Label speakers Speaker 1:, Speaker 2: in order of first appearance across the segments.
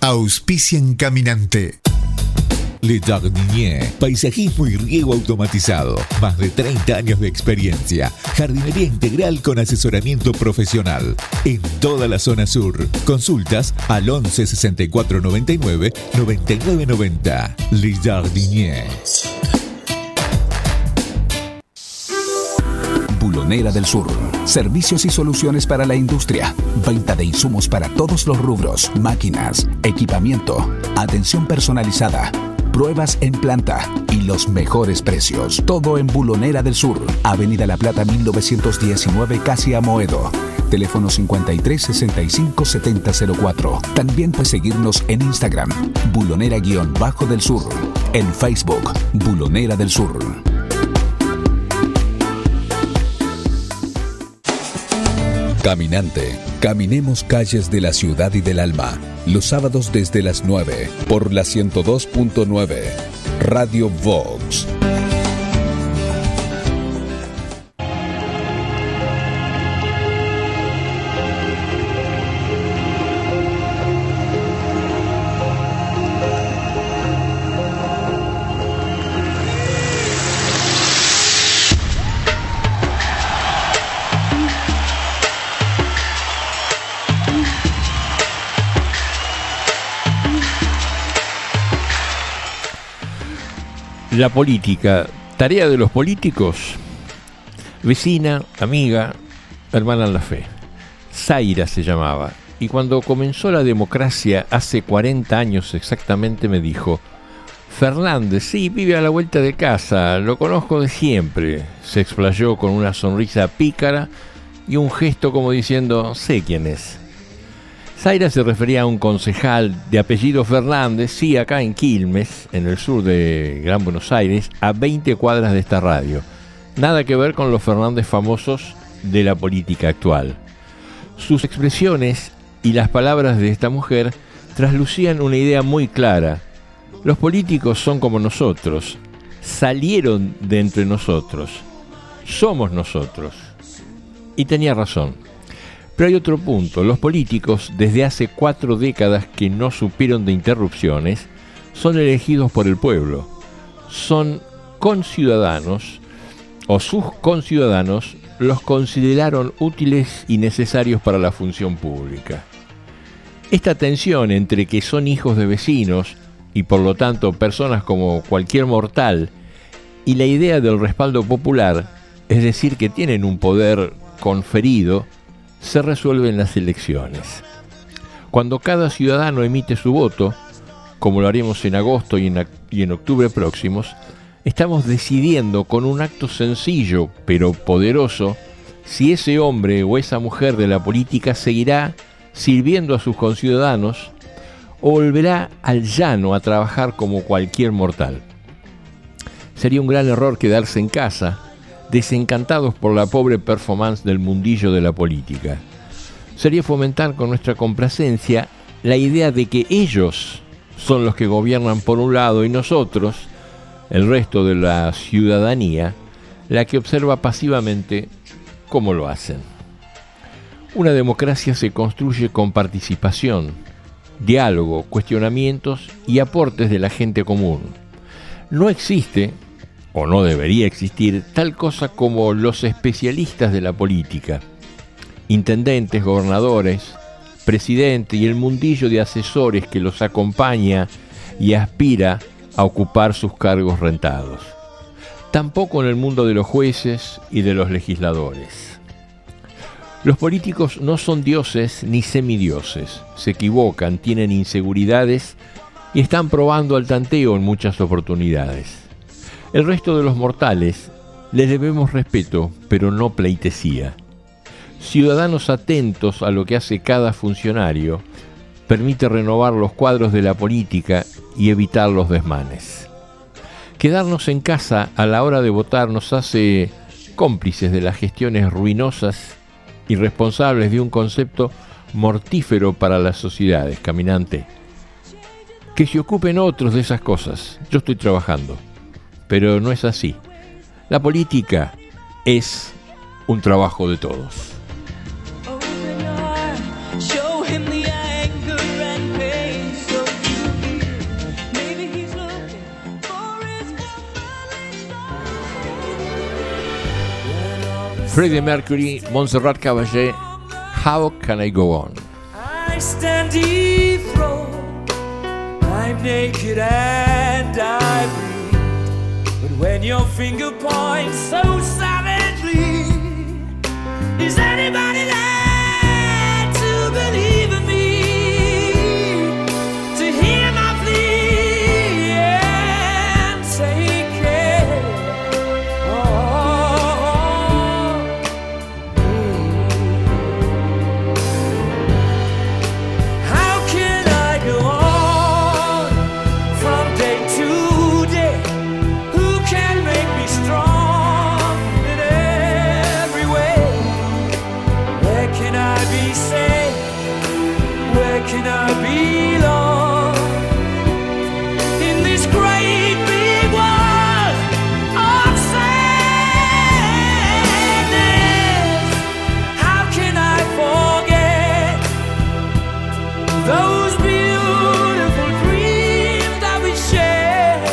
Speaker 1: Auspician Caminante.
Speaker 2: Le Jardinier, paisajismo y riego automatizado. Más de 30 años de experiencia. Jardinería integral con asesoramiento profesional. En toda la zona sur. Consultas al 11 64 99 99 90. Le Jardinier.
Speaker 3: Bulonera del Sur. Servicios y soluciones para la industria. Venta de insumos para todos los rubros. Máquinas, equipamiento, atención personalizada, pruebas en planta y los mejores precios. Todo en Bulonera del Sur. Avenida La Plata 1919, casi Amoedo. Teléfono 53 65 70 04. También puedes seguirnos en Instagram. Bulonera-del Sur. En Facebook. Bulonera del Sur. Caminante. Caminemos calles de la ciudad y del alma. Los sábados desde las 9 por la 102.9. Radio Vox.
Speaker 4: La política, tarea de los políticos, vecina, amiga, hermana en la fe. Zaira se llamaba, y cuando comenzó la democracia hace 40 años exactamente me dijo: Fernández, sí, vive a la vuelta de casa, lo conozco de siempre. Se explayó con una sonrisa pícara y un gesto como diciendo: sé quién es. Zaira se refería a un concejal de apellido Fernández, sí, acá en Quilmes, en el sur de Gran Buenos Aires, a 20 cuadras de esta radio. Nada que ver con los Fernández famosos de la política actual. Sus expresiones y las palabras de esta mujer traslucían una idea muy clara. Los políticos son como nosotros, salieron de entre nosotros, somos nosotros. Y tenía razón. Pero hay otro punto. Los políticos, desde hace 4 décadas que no supieron de interrupciones, son elegidos por el pueblo. Son conciudadanos, o sus conciudadanos los consideraron útiles y necesarios para la función pública. Esta tensión entre que son hijos de vecinos y por lo tanto personas como cualquier mortal, y la idea del respaldo popular, es decir, que tienen un poder conferido, se resuelve en las elecciones. Cuando cada ciudadano emite su voto, como lo haremos en agosto y en octubre próximos, estamos decidiendo con un acto sencillo pero poderoso si ese hombre o esa mujer de la política seguirá sirviendo a sus conciudadanos o volverá al llano a trabajar como cualquier mortal. Sería un gran error quedarse en casa, desencantados por la pobre performance del mundillo de la política. Sería fomentar con nuestra complacencia la idea de que ellos son los que gobiernan por un lado y nosotros, el resto de la ciudadanía, la que observa pasivamente cómo lo hacen. Una democracia se construye con participación, diálogo, cuestionamientos y aportes de la gente común. No existe, o no debería existir, tal cosa como los especialistas de la política, intendentes, gobernadores, presidente y el mundillo de asesores que los acompaña y aspira a ocupar sus cargos rentados. Tampoco en el mundo de los jueces y de los legisladores. Los políticos no son dioses ni semidioses, se equivocan, tienen inseguridades y están probando al tanteo en muchas oportunidades. El resto de los mortales les debemos respeto, pero no pleitesía. Ciudadanos atentos a lo que hace cada funcionario permite renovar los cuadros de la política y evitar los desmanes. Quedarnos en casa a la hora de votar nos hace cómplices de las gestiones ruinosas y responsables de un concepto mortífero para las sociedades, caminante. Que se ocupen otros de esas cosas. Yo estoy trabajando. Pero no es así. La política es un trabajo de todos.
Speaker 5: Show him the anger and pain so
Speaker 4: Freddie Mercury, Montserrat Caballé, How Can I Go On?
Speaker 5: I stand dethroned, I'm naked and I bleed, but when your finger points so savagely, is anybody there to believe in me, to hear my plea and take care of me? How can I go on from day to day? Who can make me strong in every way? Where can I be safe? Where can I belong? In this great big world of sadness, how can I forget those beautiful dreams that we shared?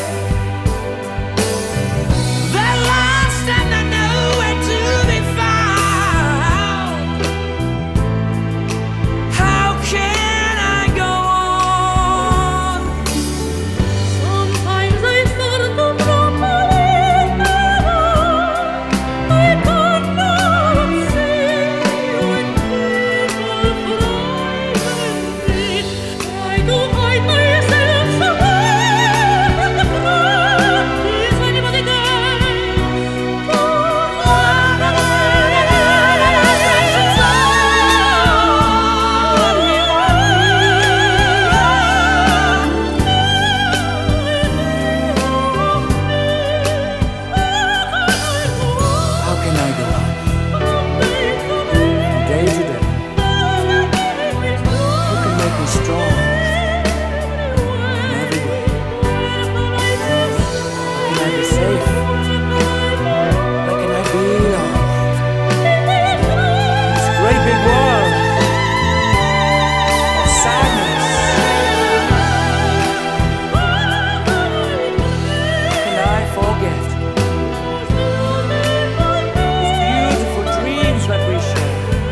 Speaker 5: They're lost and they're nowhere to be found. How can I go on? Sometimes I start to believe I cannot see when people frighten me. Try to hide myself somewhere from the crowd. Is anybody there to How can I go on from day to day? Who can make me strong in every way? How can I be safe? How can I belong in this great big world of sadness? How can I forget those beautiful dreams that we shared?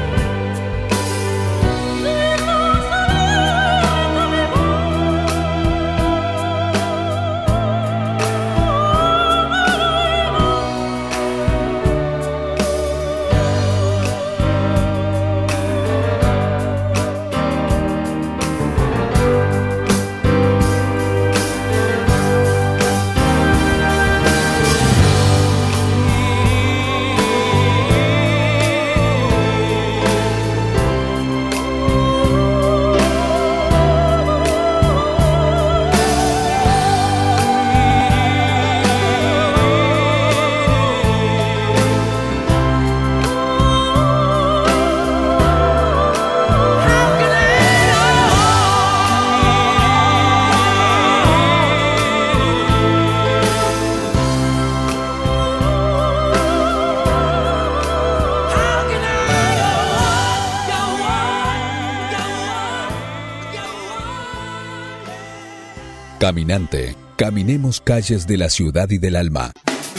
Speaker 3: Caminante, caminemos calles de la ciudad y del alma.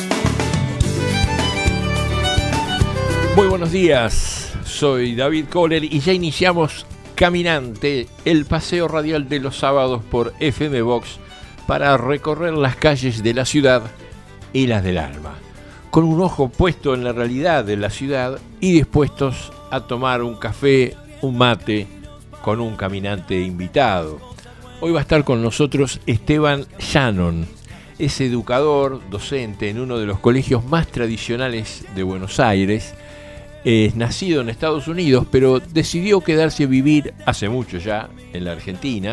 Speaker 4: Muy buenos días, soy David Kohler y ya iniciamos Caminante, el paseo radial de los sábados por FM Vox para recorrer las calles de la ciudad y las del alma, con un ojo puesto en la realidad de la ciudad y dispuestos a tomar un café, un mate, con un caminante invitado. Hoy va a estar con nosotros Esteban Shannon. Es educador, docente en uno de los colegios más tradicionales de Buenos Aires. Es nacido en Estados Unidos, pero decidió quedarse a vivir hace mucho ya en la Argentina.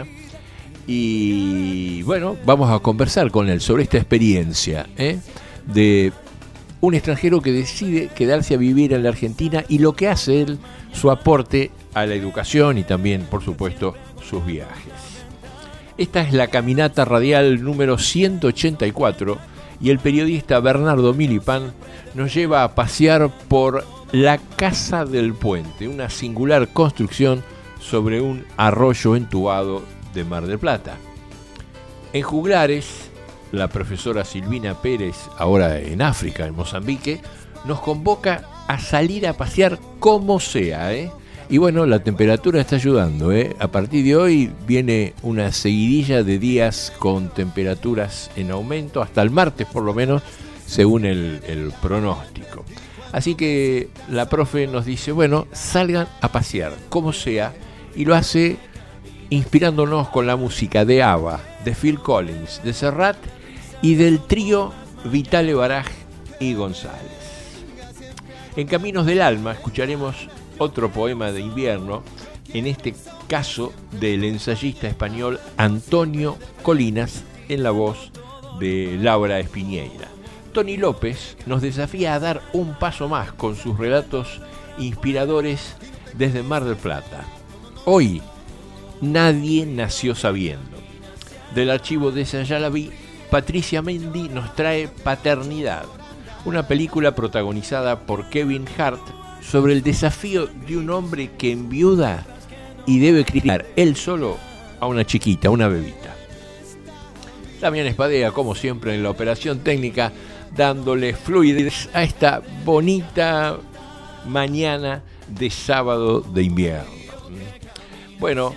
Speaker 4: Y bueno, vamos a conversar con él sobre esta experiencia de un extranjero que decide quedarse a vivir en la Argentina y lo que hace él, su aporte a la educación y también, por supuesto, sus viajes. Esta es la caminata radial número 184 y el periodista Bernardo Milipán nos lleva a pasear por la Casa del Puente, una singular construcción sobre un arroyo entubado de Mar del Plata. En Juglares, la profesora Silvina Pérez, ahora en África, en Mozambique, nos convoca a salir a pasear como sea, ¿eh? Y bueno, la temperatura está ayudando, ¿eh? A partir de hoy viene una seguidilla de días con temperaturas en aumento, hasta el martes por lo menos, según el pronóstico. Así que la profe nos dice, bueno, salgan a pasear, como sea, y lo hace inspirándonos con la música de ABBA, de Phil Collins, de Serrat y del trío Vitale Baraj y González. En Caminos del Alma escucharemos otro poema de invierno, en este caso del ensayista español Antonio Colinas, en la voz de Laura Espiñeira. Tony López nos desafía a dar un paso más con sus relatos inspiradores desde Mar del Plata. Hoy, Nadie nació sabiendo. Del archivo de Sayalaví, Patricia Mendy nos trae Paternidad, una película protagonizada por Kevin Hart sobre el desafío de un hombre que enviuda y debe criar él solo a una chiquita, una bebita. Damián Espadea, como siempre, en la operación técnica, dándole fluidez a esta bonita mañana de sábado de invierno. Bueno,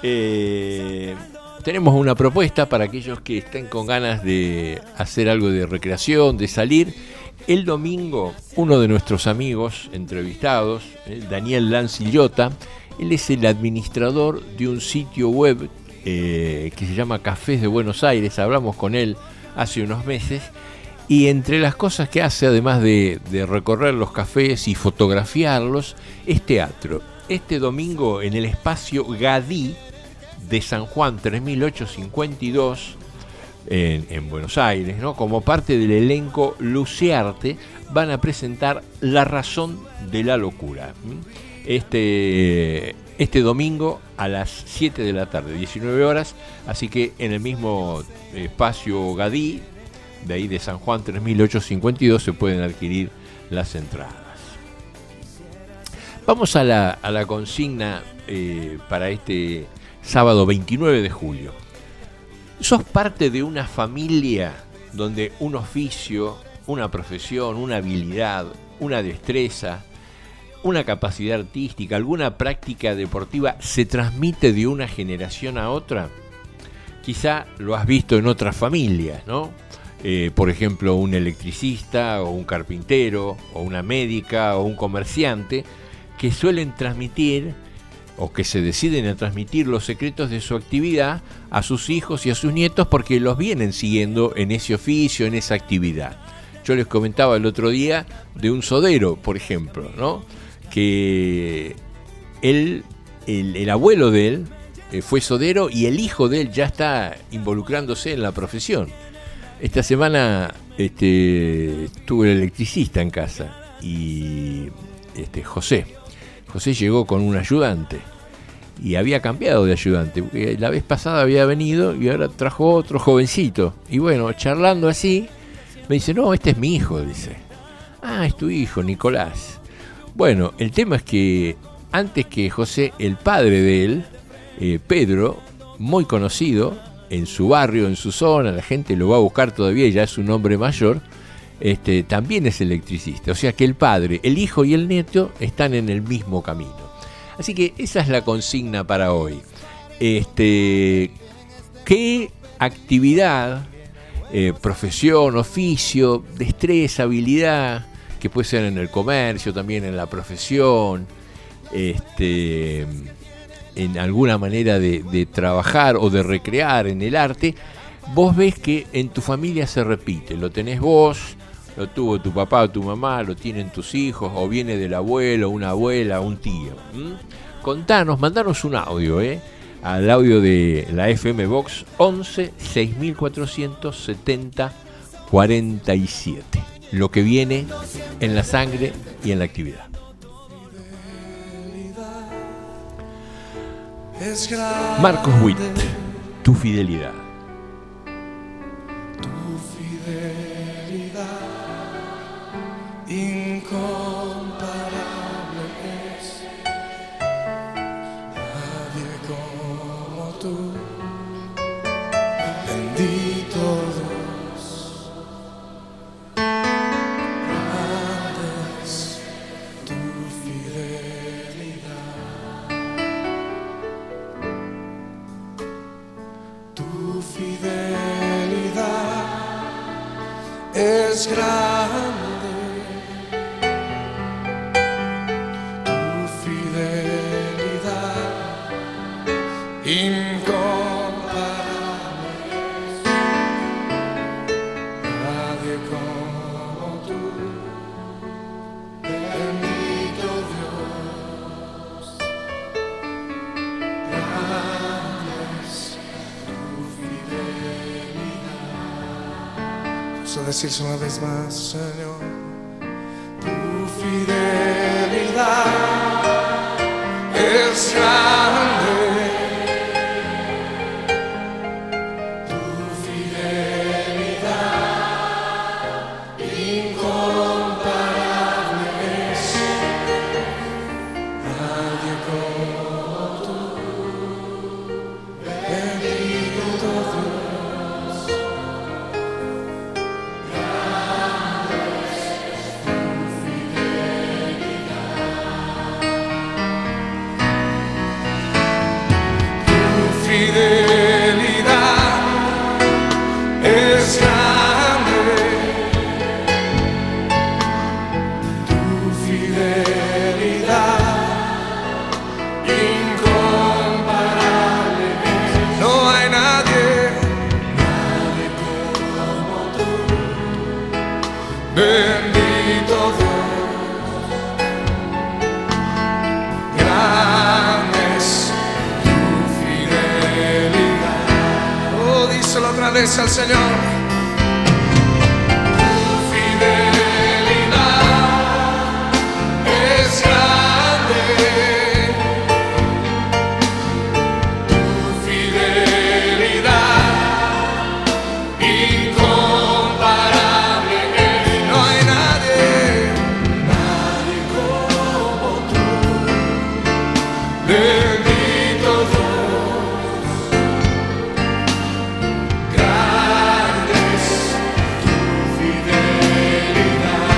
Speaker 4: tenemos una propuesta para aquellos que estén con ganas de hacer algo de recreación, de salir. El domingo, uno de nuestros amigos entrevistados, Daniel Lancillota, él es el administrador de un sitio web que se llama Cafés de Buenos Aires. Hablamos con él hace unos meses y entre las cosas que hace, además de recorrer los cafés y fotografiarlos, es teatro. Este domingo en el espacio Gadí de San Juan 3852 en Buenos Aires, ¿no? Como parte del elenco Lucearte, van a presentar La razón de la locura. Este domingo a las 7 de la tarde, 19 horas, así que en el mismo espacio Gadí, de ahí de San Juan 3852, se pueden adquirir las entradas. Vamos a la consigna para este sábado 29 de julio. ¿Sos parte de una familia donde un oficio, una profesión, una habilidad, una destreza, una capacidad artística, alguna práctica deportiva se transmite de una generación a otra? Quizá lo has visto en otras familias, ¿no? Por ejemplo, un electricista o un carpintero o una médica o un comerciante que suelen transmitir o que se deciden a transmitir los secretos de su actividad a sus hijos y a sus nietos porque los vienen siguiendo en ese oficio, en esa actividad. Yo les comentaba el otro día de un sodero, por ejemplo, ¿no? Que el abuelo de él fue sodero y el hijo de él ya está involucrándose en la profesión. Esta semana tuve el electricista en casa y José llegó con un ayudante y había cambiado de ayudante, porque la vez pasada había venido y ahora trajo otro jovencito. Y bueno, charlando así, me dice, no, este es mi hijo, dice. Ah, es tu hijo, Nicolás. Bueno, el tema es que antes que José, el padre de él, Pedro, muy conocido en su barrio, en su zona, la gente lo va a buscar todavía, ya es un hombre mayor, también es electricista. O sea que el padre, el hijo y el nieto están en el mismo camino. Así que esa es la consigna para hoy. ¿Qué actividad, profesión, oficio, destreza, habilidad, que puede ser en el comercio, también en la profesión, en alguna manera de trabajar o de recrear en el arte, vos ves que en tu familia se repite? Lo tenés vos, lo tuvo tu papá o tu mamá, lo tienen tus hijos, o viene del abuelo, una abuela, un tío. Contanos, mandanos un audio, al audio de la FM Box 11 6470 47. Lo que viene en la sangre y en la actividad. Marcos Witt, Tu fidelidad.
Speaker 6: Incomparable es, nadie como tú, bendito Dios, grande tu fidelidad es grande, tu fidelidad incomparable, nadie como tú, bendito Dios, grande es tu fidelidad. Puedo decirse una vez más, Señor, tu fidelidad es grande. Tu fidelidad incomparable es, nadie como tú, bendito Dios, grande es tu fidelidad. Tu fidelidad es grande, tu fidelidad incomparable es. No hay nadie como tú, bendito Dios, grande es tu fidelidad. Oh, díselo otra vez al Señor. Tu fidelidad es grande, tu fidelidad incomparable es. No hay nadie como tú, bendito Dios, grande es tu fidelidad.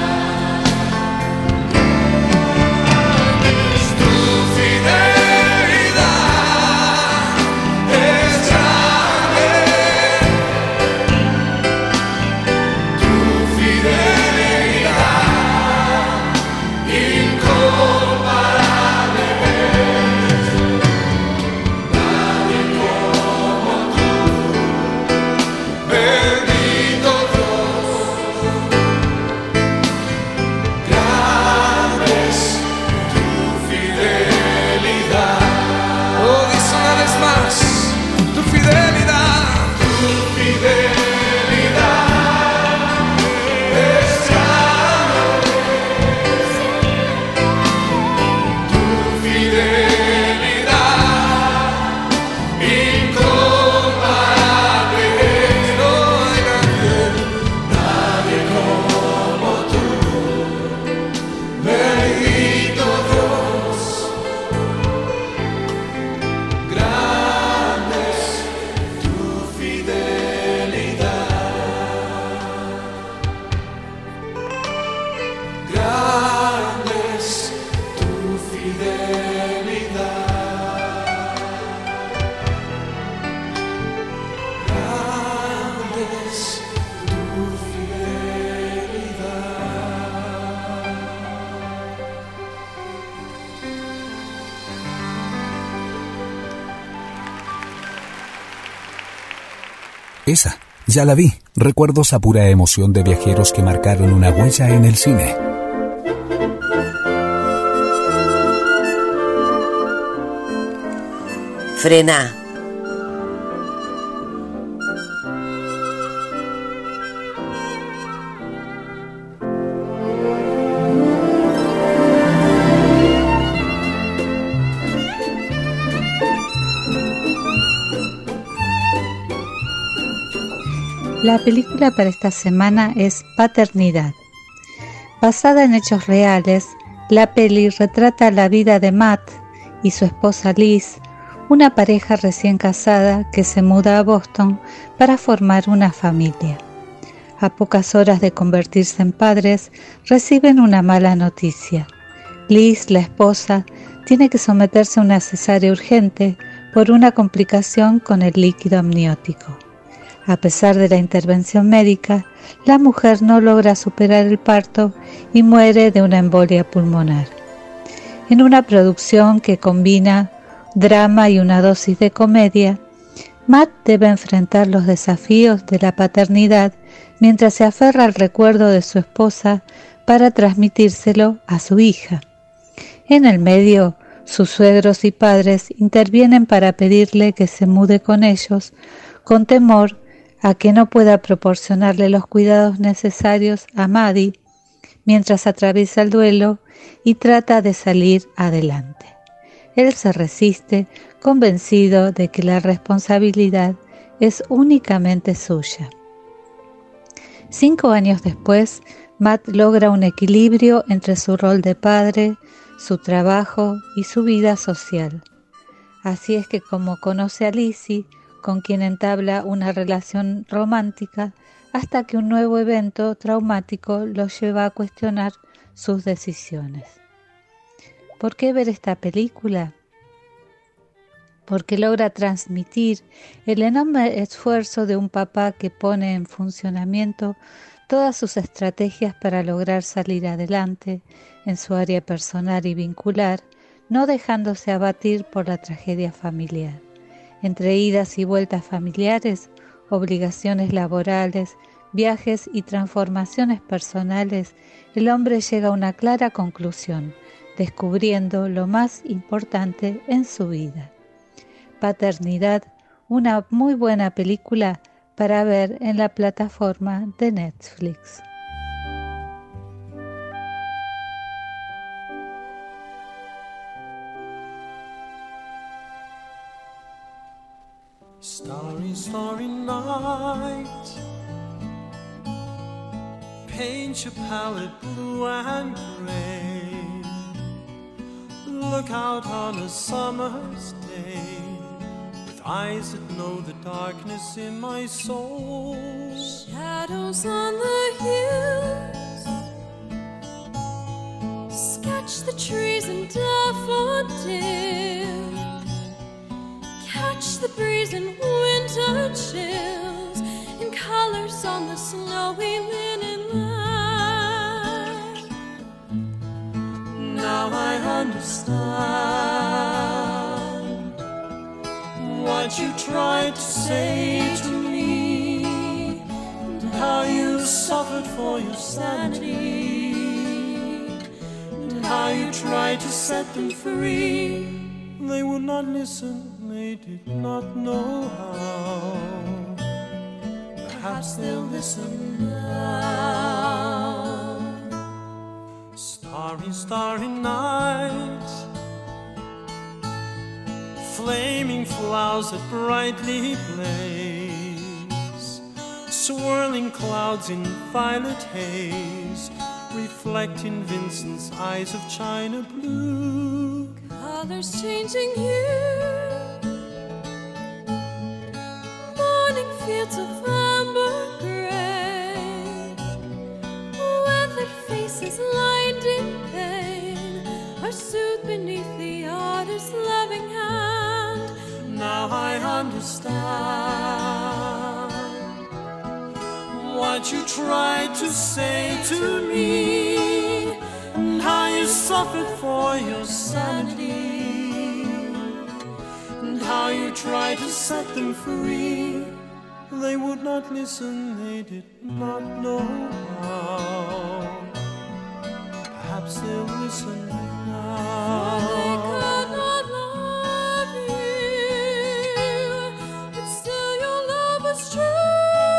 Speaker 6: Tu fidelidad es grande, tu fidelidad incomparable es. Nadie como tú, bendito Dios, grande es tu fidelidad. Oh, dice una vez más, tu fidelidad es grande, tu fidelidad incomparable es. No hay nadie como tú, bendito Dios, grande es tu fidelidad, grande es tu fidelidad, grande es tu fidelidad.
Speaker 3: Esa, ya la vi. Recuerdos a pura emoción de viajeros que marcaron una huella en el cine.
Speaker 7: Frená.
Speaker 8: La película para esta semana es Paternidad. Basada en hechos reales, la peli retrata la vida de Matt y su esposa Liz, una pareja recién casada que se muda a Boston para formar una familia. A pocas horas de convertirse en padres, reciben una mala noticia. Liz, la esposa, tiene que someterse a una cesárea urgente por una complicación con el líquido amniótico. A pesar de la intervención médica, la mujer no logra superar el parto y muere de una embolia pulmonar. En una producción que combina drama y una dosis de comedia, Matt debe enfrentar los desafíos de la paternidad mientras se aferra al recuerdo de su esposa para transmitírselo a su hija. En el medio, sus suegros y padres intervienen para pedirle que se mude con ellos, con temor a que no pueda proporcionarle los cuidados necesarios a Maddie mientras atraviesa el duelo y trata de salir adelante. Él se resiste, convencido de que la responsabilidad es únicamente suya. 5 años después, Matt logra un equilibrio entre su rol de padre, su trabajo y su vida social. Así es que como conoce a Lizzie, con quien entabla una relación romántica, hasta que un nuevo evento traumático lo lleva a cuestionar sus decisiones. ¿Por qué ver esta película? Porque logra transmitir el enorme esfuerzo de un papá que pone en funcionamiento todas sus estrategias para lograr salir adelante en su área personal y vincular, no dejándose abatir por la tragedia familiar. Entre idas y vueltas familiares, obligaciones laborales, viajes y transformaciones personales, el hombre llega a una clara conclusión, descubriendo lo más importante en su vida. Paternidad, una muy buena película para ver en la plataforma de Netflix.
Speaker 7: Starry, starry night, paint your palette blue and gray. Look out on a summer's day, with eyes that know the darkness in my soul.
Speaker 9: Shadows on the hills, sketch the trees and daffodils. Catch the breeze and winter chills in colors on the snowy linen land.
Speaker 7: Now I understand what you tried to say to me, and how you suffered for your sanity, and how you tried to set them free. They would not listen. They did not know how. Perhaps they'll listen now. Starry, starry night, flaming flowers that brightly blaze, swirling clouds in violet haze, reflecting Vincent's eyes of china blue.
Speaker 9: Colors changing hue, fields of amber gray, weathered faces lined in pain are soothed beneath the artist's loving hand.
Speaker 7: Now I understand what you tried to say to me, and how you suffered for your sanity, and how you tried to set them free. They would not listen, they did not know how. Perhaps they'll listen now.
Speaker 9: They could not love you, but still your love was true.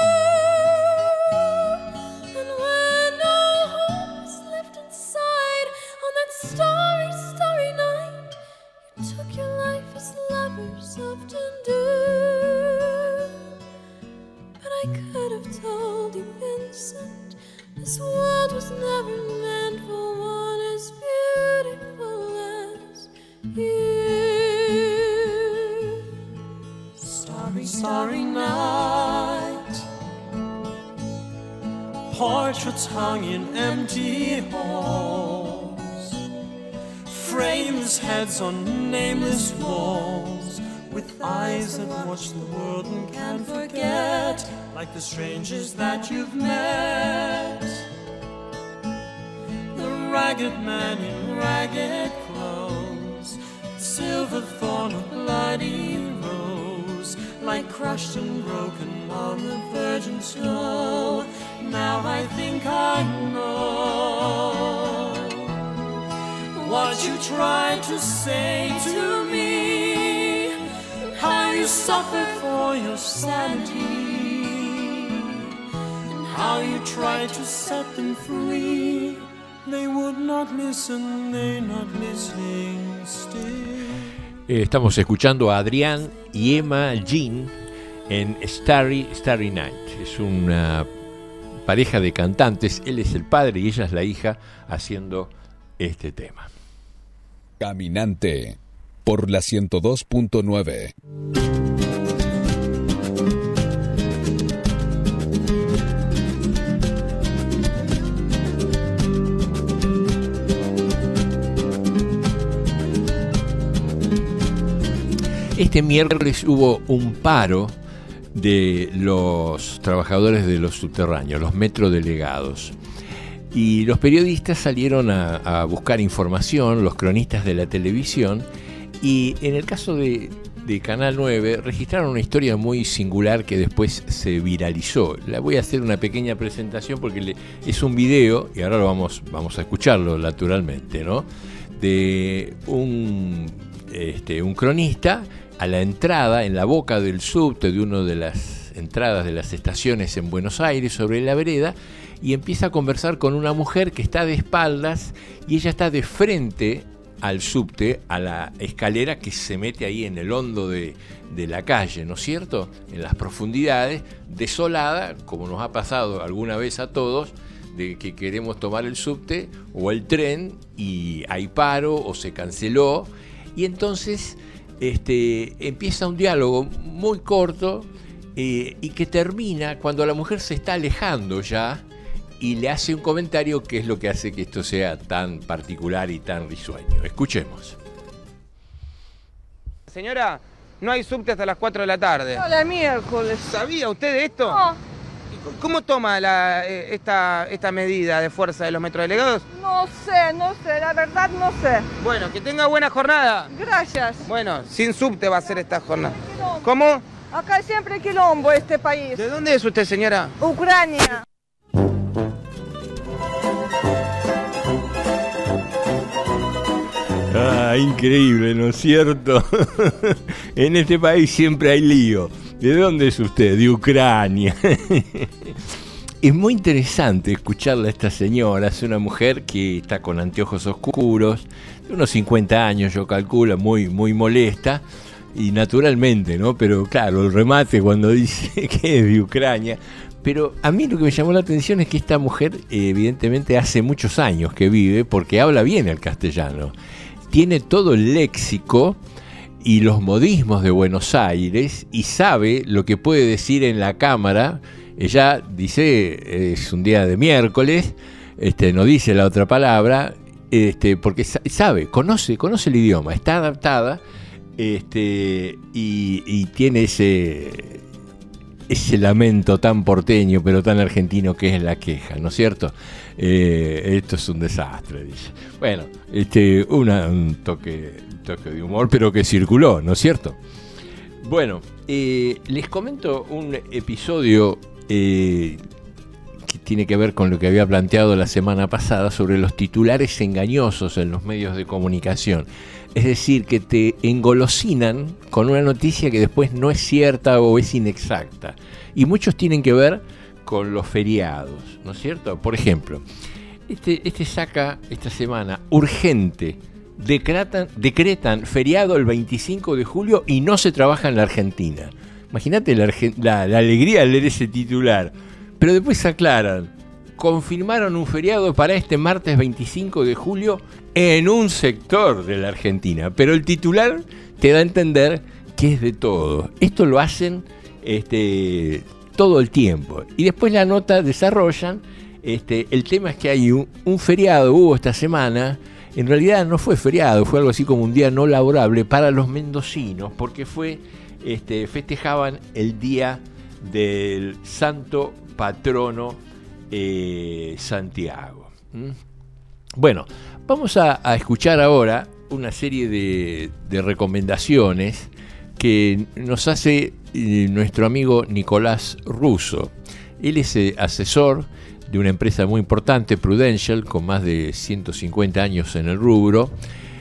Speaker 9: And when no hope was left inside on that starry, starry night, you took your life as lovers often do. I could have told you, Vincent, this world was never meant for one as beautiful as you.
Speaker 7: Starry, starry night, portraits hung in empty halls, frameless heads on nameless walls, with eyes that watch the world and can't forget, like the strangers that you've met. The ragged man in ragged clothes, silver thorn of bloody rose, like crushed and broken on the virgin snow. Now I think I know what you tried to say to me, how you suffered for your sanity, and how you tried to set them free. They would not listen, they're not listening still.
Speaker 4: Estamos escuchando a Adrián y Emma Jean en Starry, Starry Night. Es una pareja de cantantes, él es el padre y ella es la hija, haciendo este tema.
Speaker 3: Caminante por la 102.9.
Speaker 4: Este miércoles hubo un paro de los trabajadores de los subterráneos, los metrodelegados. Y los periodistas salieron a buscar información, los cronistas de la televisión, y en el caso de Canal 9 registraron una historia muy singular que después se viralizó. La voy a hacer una pequeña presentación porque es un video, y ahora vamos a escucharlo naturalmente, ¿no? De un cronista a la entrada, en la boca del subte de una de las entradas de las estaciones en Buenos Aires, sobre la vereda, y empieza a conversar con una mujer que está de espaldas y ella está de frente al subte, a la escalera que se mete ahí en el hondo de la calle, ¿no es cierto? En las profundidades, desolada, como nos ha pasado alguna vez a todos, de que queremos tomar el subte o el tren y hay paro o se canceló, y entonces empieza un diálogo muy corto y que termina cuando la mujer se está alejando ya y le hace un comentario que es lo que hace que esto sea tan particular y tan risueño. Escuchemos.
Speaker 10: Señora, no hay subte hasta las 4 de la tarde.
Speaker 11: Hola, miércoles.
Speaker 10: ¿Sabía usted de esto?
Speaker 11: No.
Speaker 10: ¿Cómo toma esta medida de fuerza de los metrodelegados?
Speaker 11: No sé, la verdad no sé.
Speaker 10: Bueno, que tenga buena jornada.
Speaker 11: Gracias.
Speaker 10: Bueno, sin subte va a ser esta jornada.
Speaker 11: Quilombo.
Speaker 10: ¿Cómo?
Speaker 11: Acá hay siempre quilombo este país.
Speaker 10: ¿De dónde es usted, señora?
Speaker 11: Ucrania.
Speaker 4: Ah, increíble, ¿no es cierto? En este país siempre hay lío. ¿De dónde es usted? De Ucrania. Es muy interesante escucharla a esta señora. Es una mujer que está con anteojos oscuros, de unos 50 años, yo calculo, muy, muy molesta. Y naturalmente, ¿no? Pero claro, el remate cuando dice que es de Ucrania. Pero a mí lo que me llamó la atención es que esta mujer, evidentemente, hace muchos años que vive, porque habla bien el castellano. Tiene todo el léxico y los modismos de Buenos Aires y sabe lo que puede decir en la cámara. Ella dice, es un día de miércoles, no dice la otra palabra, porque sabe, conoce el idioma, está adaptada, y tiene ese lamento tan porteño pero tan argentino que es la queja, ¿no es cierto? Esto es un desastre, dice. Bueno, un toque de humor, pero que circuló, ¿no es cierto? Bueno, les comento un episodio que tiene que ver con lo que había planteado la semana pasada sobre los titulares engañosos en los medios de comunicación. Es decir, que te engolosinan con una noticia que después no es cierta o es inexacta. Y muchos tienen que ver con los feriados, ¿no es cierto? Por ejemplo, saca esta semana, urgente, decretan feriado el 25 de julio y no se trabaja en la Argentina. Imagínate la alegría al leer ese titular. Pero después aclaran, confirmaron un feriado para este martes 25 de julio en un sector de la Argentina. Pero el titular te da a entender que es de todo. Esto lo hacen todo el tiempo. Y después la nota desarrollan. El tema es que hay un feriado, hubo esta semana, En realidad no fue feriado, fue algo así como un día no laborable para los mendocinos, porque festejaban el día del santo patrono Santiago. Bueno, vamos a escuchar ahora una serie de recomendaciones que nos hace nuestro amigo Nicolás Russo. Él es asesor de una empresa muy importante, Prudential, con más de 150 años en el rubro,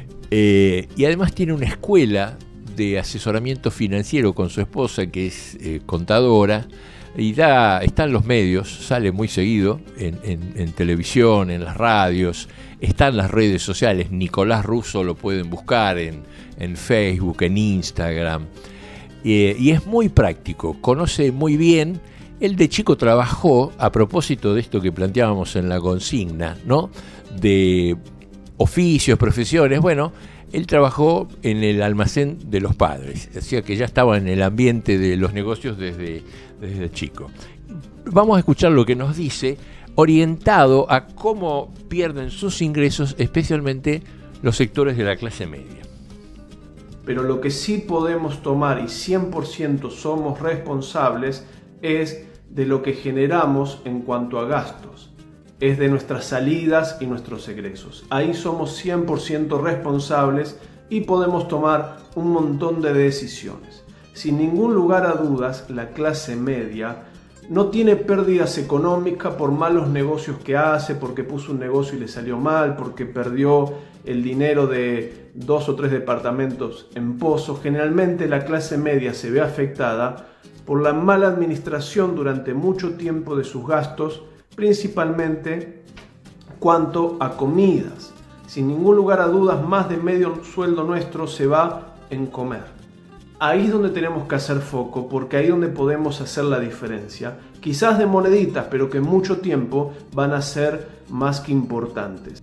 Speaker 4: y además tiene una escuela de asesoramiento financiero con su esposa, que es contadora, y está en los medios, sale muy seguido en televisión, en las radios, está en las redes sociales. Nicolás Russo lo pueden buscar en Facebook, en Instagram, y es muy práctico, conoce muy bien. Él de chico trabajó, a propósito de esto que planteábamos en la consigna, ¿no?, de oficios, profesiones. Bueno, él trabajó en el almacén de los padres, o sea que ya estaba en el ambiente de los negocios desde chico. Vamos a escuchar lo que nos dice, orientado a cómo pierden sus ingresos, especialmente los sectores de la clase media.
Speaker 12: Pero lo que sí podemos tomar y 100% somos responsables es de lo que generamos en cuanto a gastos, es de nuestras salidas y nuestros egresos. Ahí somos 100% responsables y podemos tomar un montón de decisiones. Sin ningún lugar a dudas, la clase media no tiene pérdidas económicas por malos negocios que hace, porque puso un negocio y le salió mal, porque perdió el dinero de 2 o 3 departamentos en pozos. Generalmente la clase media se ve afectada por la mala administración durante mucho tiempo de sus gastos, principalmente cuanto a comidas. Sin ningún lugar a dudas, más de medio sueldo nuestro se va en comer. Ahí es donde tenemos que hacer foco, porque ahí es donde podemos hacer la diferencia. Quizás de moneditas, pero que en mucho tiempo van a ser más que importantes.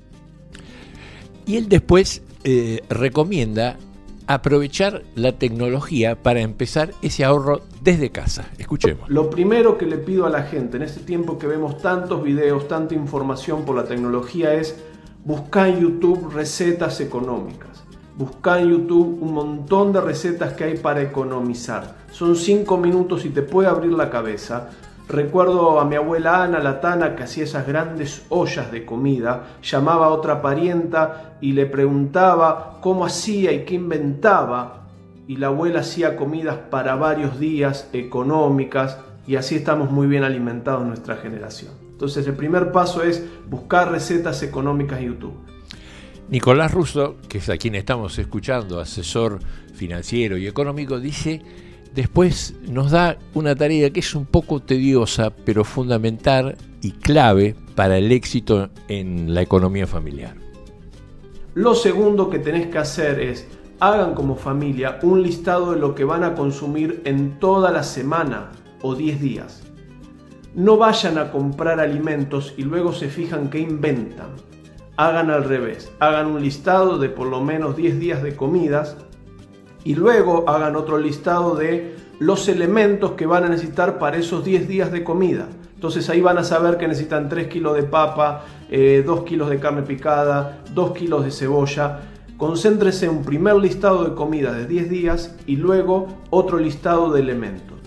Speaker 4: Y él después recomienda aprovechar la tecnología para empezar ese ahorro desde casa. Escuchemos.
Speaker 12: Lo primero que le pido a la gente en este tiempo que vemos tantos videos, tanta información por la tecnología, es buscar en YouTube recetas económicas. Buscar en YouTube un montón de recetas que hay para economizar. Son 5 minutos y te puede abrir la cabeza. Recuerdo a mi abuela Ana, la Tana, que hacía esas grandes ollas de comida. Llamaba a otra parienta y le preguntaba cómo hacía y qué inventaba. Y la abuela hacía comidas para varios días, económicas, y así estamos muy bien alimentados en nuestra generación. Entonces el primer paso es buscar recetas económicas en YouTube.
Speaker 4: Nicolás Russo, que es a quien estamos escuchando, asesor financiero y económico, dice... Después nos da una tarea que es un poco tediosa, pero fundamental y clave para el éxito en la economía familiar.
Speaker 12: Lo segundo que tenés que hacer es, hagan como familia un listado de lo que van a consumir en toda la semana o 10 días. No vayan a comprar alimentos y luego se fijan qué inventan. Hagan al revés, hagan un listado de por lo menos 10 días de comidas, y luego hagan otro listado de los elementos que van a necesitar para esos 10 días de comida. Entonces ahí van a saber que necesitan 3 kilos de papa, 2 kilos de carne picada, 2 kilos de cebolla. Concéntrese en un primer listado de comida de 10 días y luego otro listado de elementos.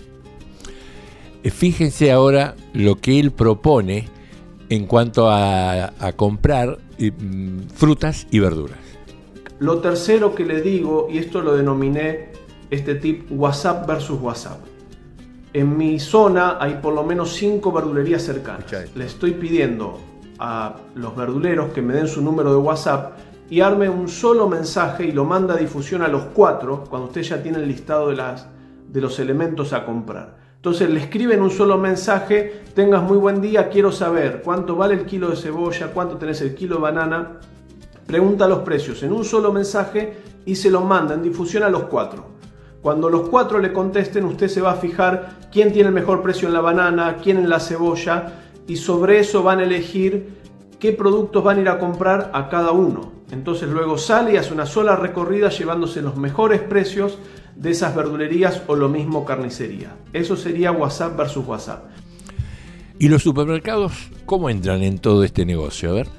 Speaker 4: Fíjense ahora lo que él propone en cuanto a comprar frutas y verduras.
Speaker 12: Lo tercero que le digo, y esto lo denominé este tip WhatsApp versus WhatsApp. En mi zona hay por lo menos 5 verdulerías cercanas. Le estoy pidiendo a los verduleros que me den su número de WhatsApp y arme un solo mensaje y lo manda a difusión a los 4 cuando usted ya tiene el listado de los elementos a comprar. Entonces le escriben un solo mensaje: tengas muy buen día, quiero saber cuánto vale el kilo de cebolla, cuánto tenés el kilo de banana. Pregunta los precios en un solo mensaje y se lo manda en difusión a los 4. Cuando los 4 le contesten, usted se va a fijar quién tiene el mejor precio en la banana, quién en la cebolla, y sobre eso van a elegir qué productos van a ir a comprar a cada uno. Entonces luego sale y hace una sola recorrida llevándose los mejores precios de esas verdulerías o lo mismo carnicería. Eso sería WhatsApp versus WhatsApp.
Speaker 4: ¿Y los supermercados cómo entran en todo este negocio? A ver.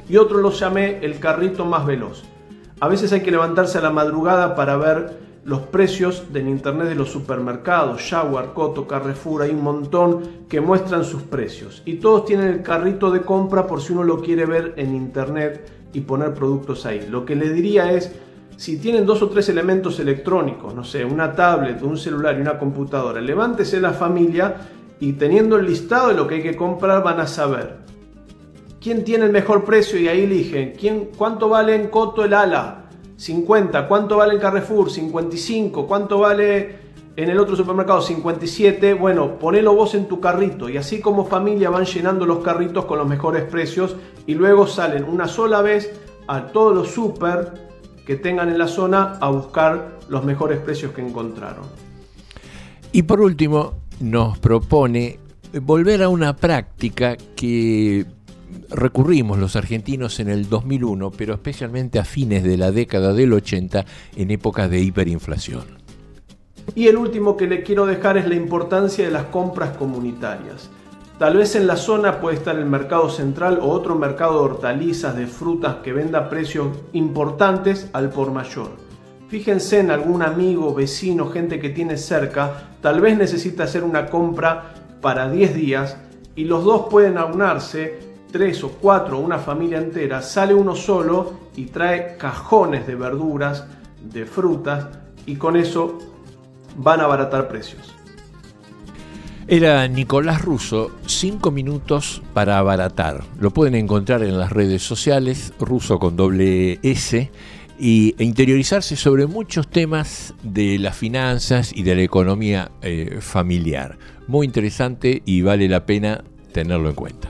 Speaker 12: y otro lo llamé el carrito más veloz. A veces hay que levantarse a la madrugada para ver los precios en internet de los supermercados, Jaguar, Coto, Carrefour, hay un montón que muestran sus precios. Y todos tienen el carrito de compra por si uno lo quiere ver en internet y poner productos ahí. Lo que les diría es, si tienen 2 o 3 elementos electrónicos, no sé, una tablet, un celular y una computadora, levántese la familia y teniendo el listado de lo que hay que comprar van a saber quién tiene el mejor precio y ahí eligen cuánto vale en Coto el ala, 50, cuánto vale en Carrefour, 55, cuánto vale en el otro supermercado, 57. Bueno, ponelo vos en tu carrito y así como familia van llenando los carritos con los mejores precios y luego salen una sola vez a todos los super que tengan en la zona a buscar los mejores precios que encontraron.
Speaker 4: Y por último, nos propone volver a una práctica que recurrimos los argentinos en el 2001, pero especialmente a fines de la década del 80, en épocas de hiperinflación.
Speaker 12: Y el último que le quiero dejar es la importancia de las compras comunitarias. Tal vez en la zona puede estar el mercado central o otro mercado de hortalizas, de frutas que venda precios importantes al por mayor. Fíjense en algún amigo, vecino, gente que tiene cerca, tal vez necesita hacer una compra para 10 días y los dos pueden aunarse, 3 o 4, una familia entera, sale uno solo y trae cajones de verduras, de frutas y con eso van a abaratar precios.
Speaker 4: Era Nicolás Russo, 5 minutos para abaratar. Lo pueden encontrar en las redes sociales, Russo con doble S, e interiorizarse sobre muchos temas de las finanzas y de la economía familiar. Muy interesante y vale la pena tenerlo en cuenta.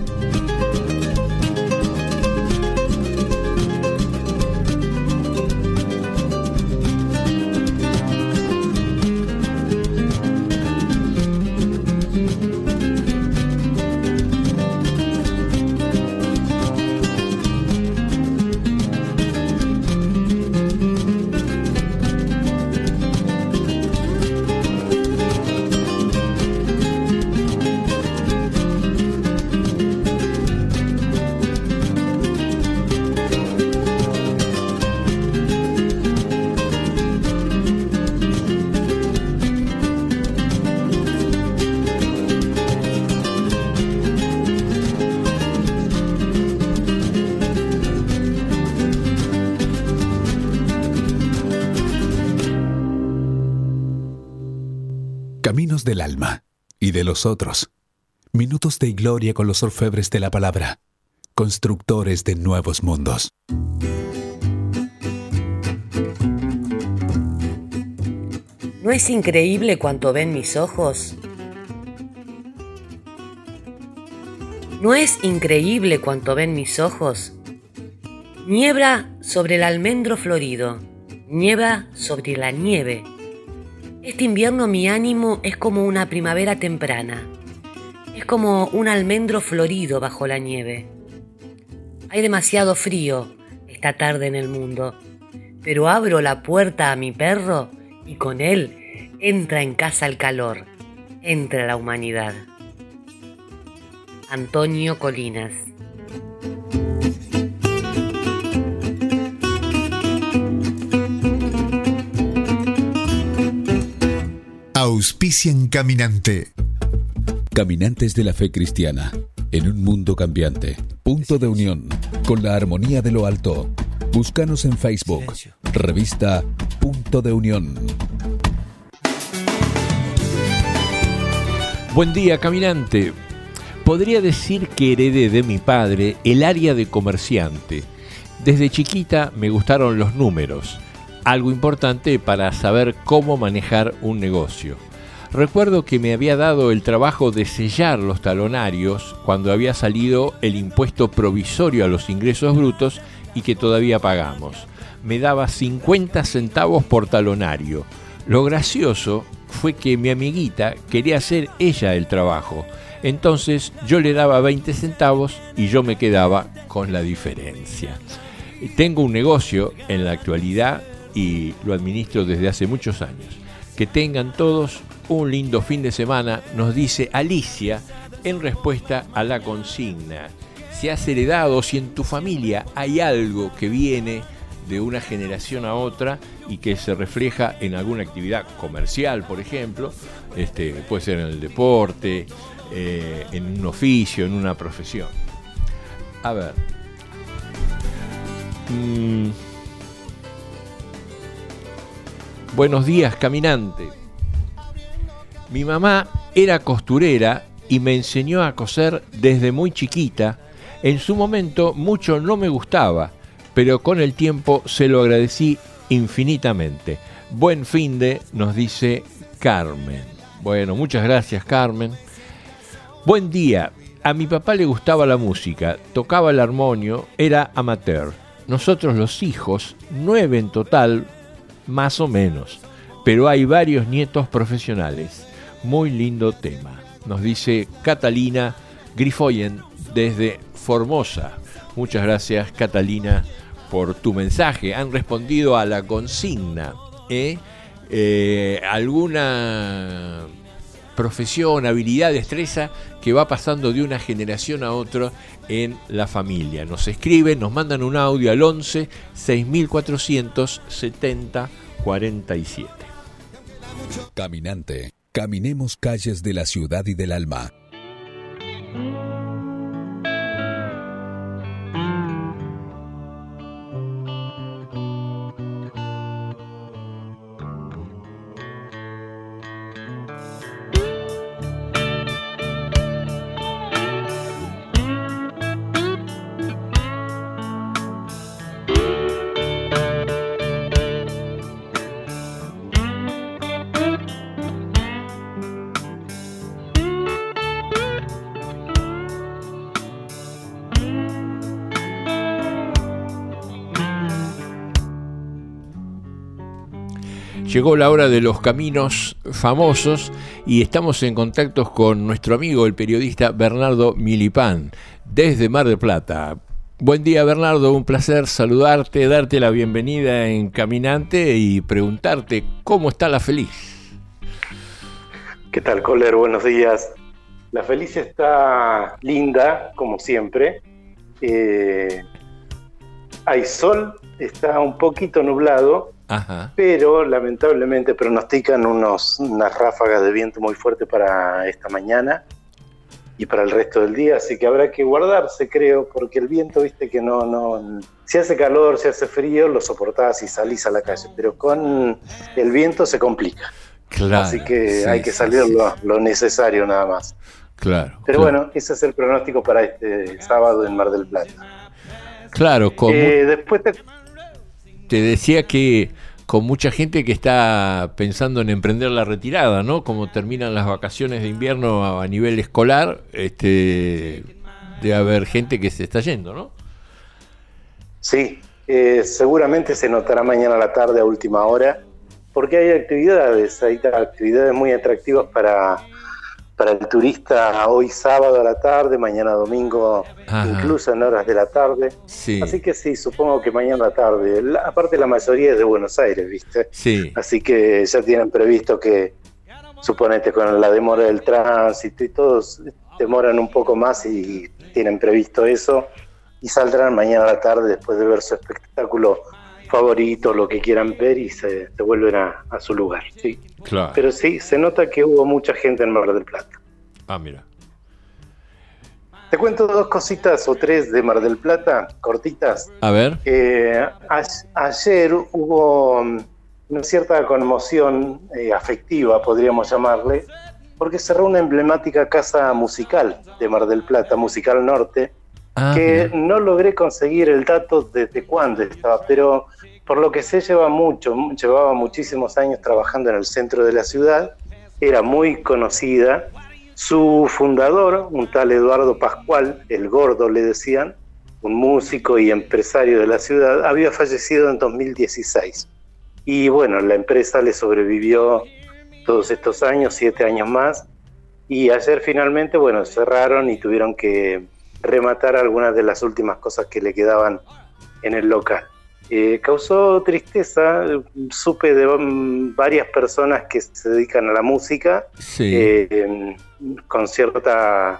Speaker 3: Caminos del alma y de los otros. Minutos de gloria con los orfebres de la palabra. Constructores de nuevos mundos.
Speaker 13: ¿No es increíble cuanto ven mis ojos? ¿No es increíble cuanto ven mis ojos? Niebla sobre el almendro florido, niebla sobre la nieve. Este invierno mi ánimo es como una primavera temprana. Es como un almendro florido bajo la nieve. Hay demasiado frío esta tarde en el mundo, pero abro la puerta a mi perro y con él entra en casa el calor, entra la humanidad. Antonio Colinas.
Speaker 1: Auspician Caminante.
Speaker 3: Caminantes de la fe cristiana, en un mundo cambiante. Punto de unión, con la armonía de lo alto. Búscanos en Facebook, revista Punto de Unión.
Speaker 4: Buen día, caminante. Podría decir que heredé de mi padre el área de comerciante. Desde chiquita me gustaron los números, algo importante para saber cómo manejar un negocio. Recuerdo que me había dado el trabajo de sellar los talonarios cuando había salido el impuesto provisorio a los ingresos brutos y que todavía pagamos. Me daba 50 centavos por talonario. Lo gracioso fue que mi amiguita quería hacer ella el trabajo. Entonces yo le daba 20 centavos y yo me quedaba con la diferencia. Tengo un negocio en la actualidad y lo administro desde hace muchos años. Que tengan todos un lindo fin de semana, nos dice Alicia en respuesta a la consigna. si has heredado, si en tu familia hay algo que viene de una generación a otra y que se refleja en alguna actividad comercial, por ejemplo, puede ser en el deporte, en un oficio, en una profesión. A ver. Buenos días, caminante. Mi mamá era costurera y me enseñó a coser desde muy chiquita. En su momento mucho no me gustaba, pero con el tiempo se lo agradecí infinitamente. Buen finde, nos dice Carmen. Bueno, muchas gracias, Carmen. Buen día. A mi papá le gustaba la música, tocaba el armonio, era amateur. Nosotros los hijos, 9 en total, más o menos, pero hay varios nietos profesionales. Muy lindo tema, nos dice Catalina Grifoyen desde Formosa. Muchas gracias, Catalina, por tu mensaje. Han respondido a la consigna. ¿Alguna profesión, habilidad, destreza que va pasando de una generación a otra en la familia? Nos escriben, nos mandan un audio al 11 6470 47.
Speaker 3: Caminante, caminemos calles de la ciudad y del alma.
Speaker 4: Llegó la hora de los caminos famosos y estamos en contacto con nuestro amigo, el periodista Bernardo Milipán, desde Mar del Plata. Buen día, Bernardo, un placer saludarte, darte la bienvenida en Caminante y preguntarte cómo está La Feliz.
Speaker 14: ¿Qué tal, Coller? Buenos días. La Feliz está linda, como siempre. Hay sol, está un poquito nublado.
Speaker 4: Ajá.
Speaker 14: Pero lamentablemente pronostican unas ráfagas de viento muy fuertes para esta mañana y para el resto del día, así que habrá que guardarse, creo, porque el viento, viste que no si hace calor, si hace frío, lo soportás y salís a la calle, pero con el viento se complica.
Speaker 4: Claro,
Speaker 14: así que
Speaker 4: sí,
Speaker 14: hay que salir lo necesario nada más.
Speaker 4: Claro.
Speaker 14: Pero bueno, ese es el pronóstico para este sábado en Mar del Plata.
Speaker 4: Claro,
Speaker 14: después
Speaker 4: te decía que con mucha gente que está pensando en emprender la retirada, ¿no? Como terminan las vacaciones de invierno a nivel escolar, debe haber gente que se está yendo, ¿no?
Speaker 14: Sí, seguramente se notará mañana a la tarde a última hora, porque hay actividades muy atractivas para el turista hoy sábado a la tarde, mañana domingo, ajá, incluso en horas de la tarde.
Speaker 4: Sí.
Speaker 14: Así que sí, supongo que mañana a la tarde. Aparte la mayoría es de Buenos Aires, ¿viste?
Speaker 4: Sí.
Speaker 14: Así que ya tienen previsto que, suponete, con la demora del tránsito y todos demoran un poco más y tienen previsto eso y saldrán mañana a la tarde después de ver su espectáculo favorito, lo que quieran ver y se vuelven a su lugar, sí.
Speaker 4: Claro.
Speaker 14: Pero sí, se nota que hubo mucha gente en Mar del Plata.
Speaker 4: Ah, mira.
Speaker 14: Te cuento 2 cositas o 3 de Mar del Plata, cortitas.
Speaker 4: A ver.
Speaker 14: Ayer hubo una cierta conmoción afectiva, podríamos llamarle, porque cerró una emblemática casa musical de Mar del Plata, Musical Norte, que no logré conseguir el dato desde cuándo estaba, pero por lo que sé llevaba muchísimos años trabajando en el centro de la ciudad, era muy conocida. Su fundador, un tal Eduardo Pascual, el Gordo le decían, un músico y empresario de la ciudad, había fallecido en 2016. Y bueno, la empresa le sobrevivió todos estos años, 7 años más, y ayer finalmente, bueno, cerraron y tuvieron que rematar algunas de las últimas cosas que le quedaban en el local. Causó tristeza, supe de varias personas que se dedican a la música,
Speaker 4: sí,
Speaker 14: con cierta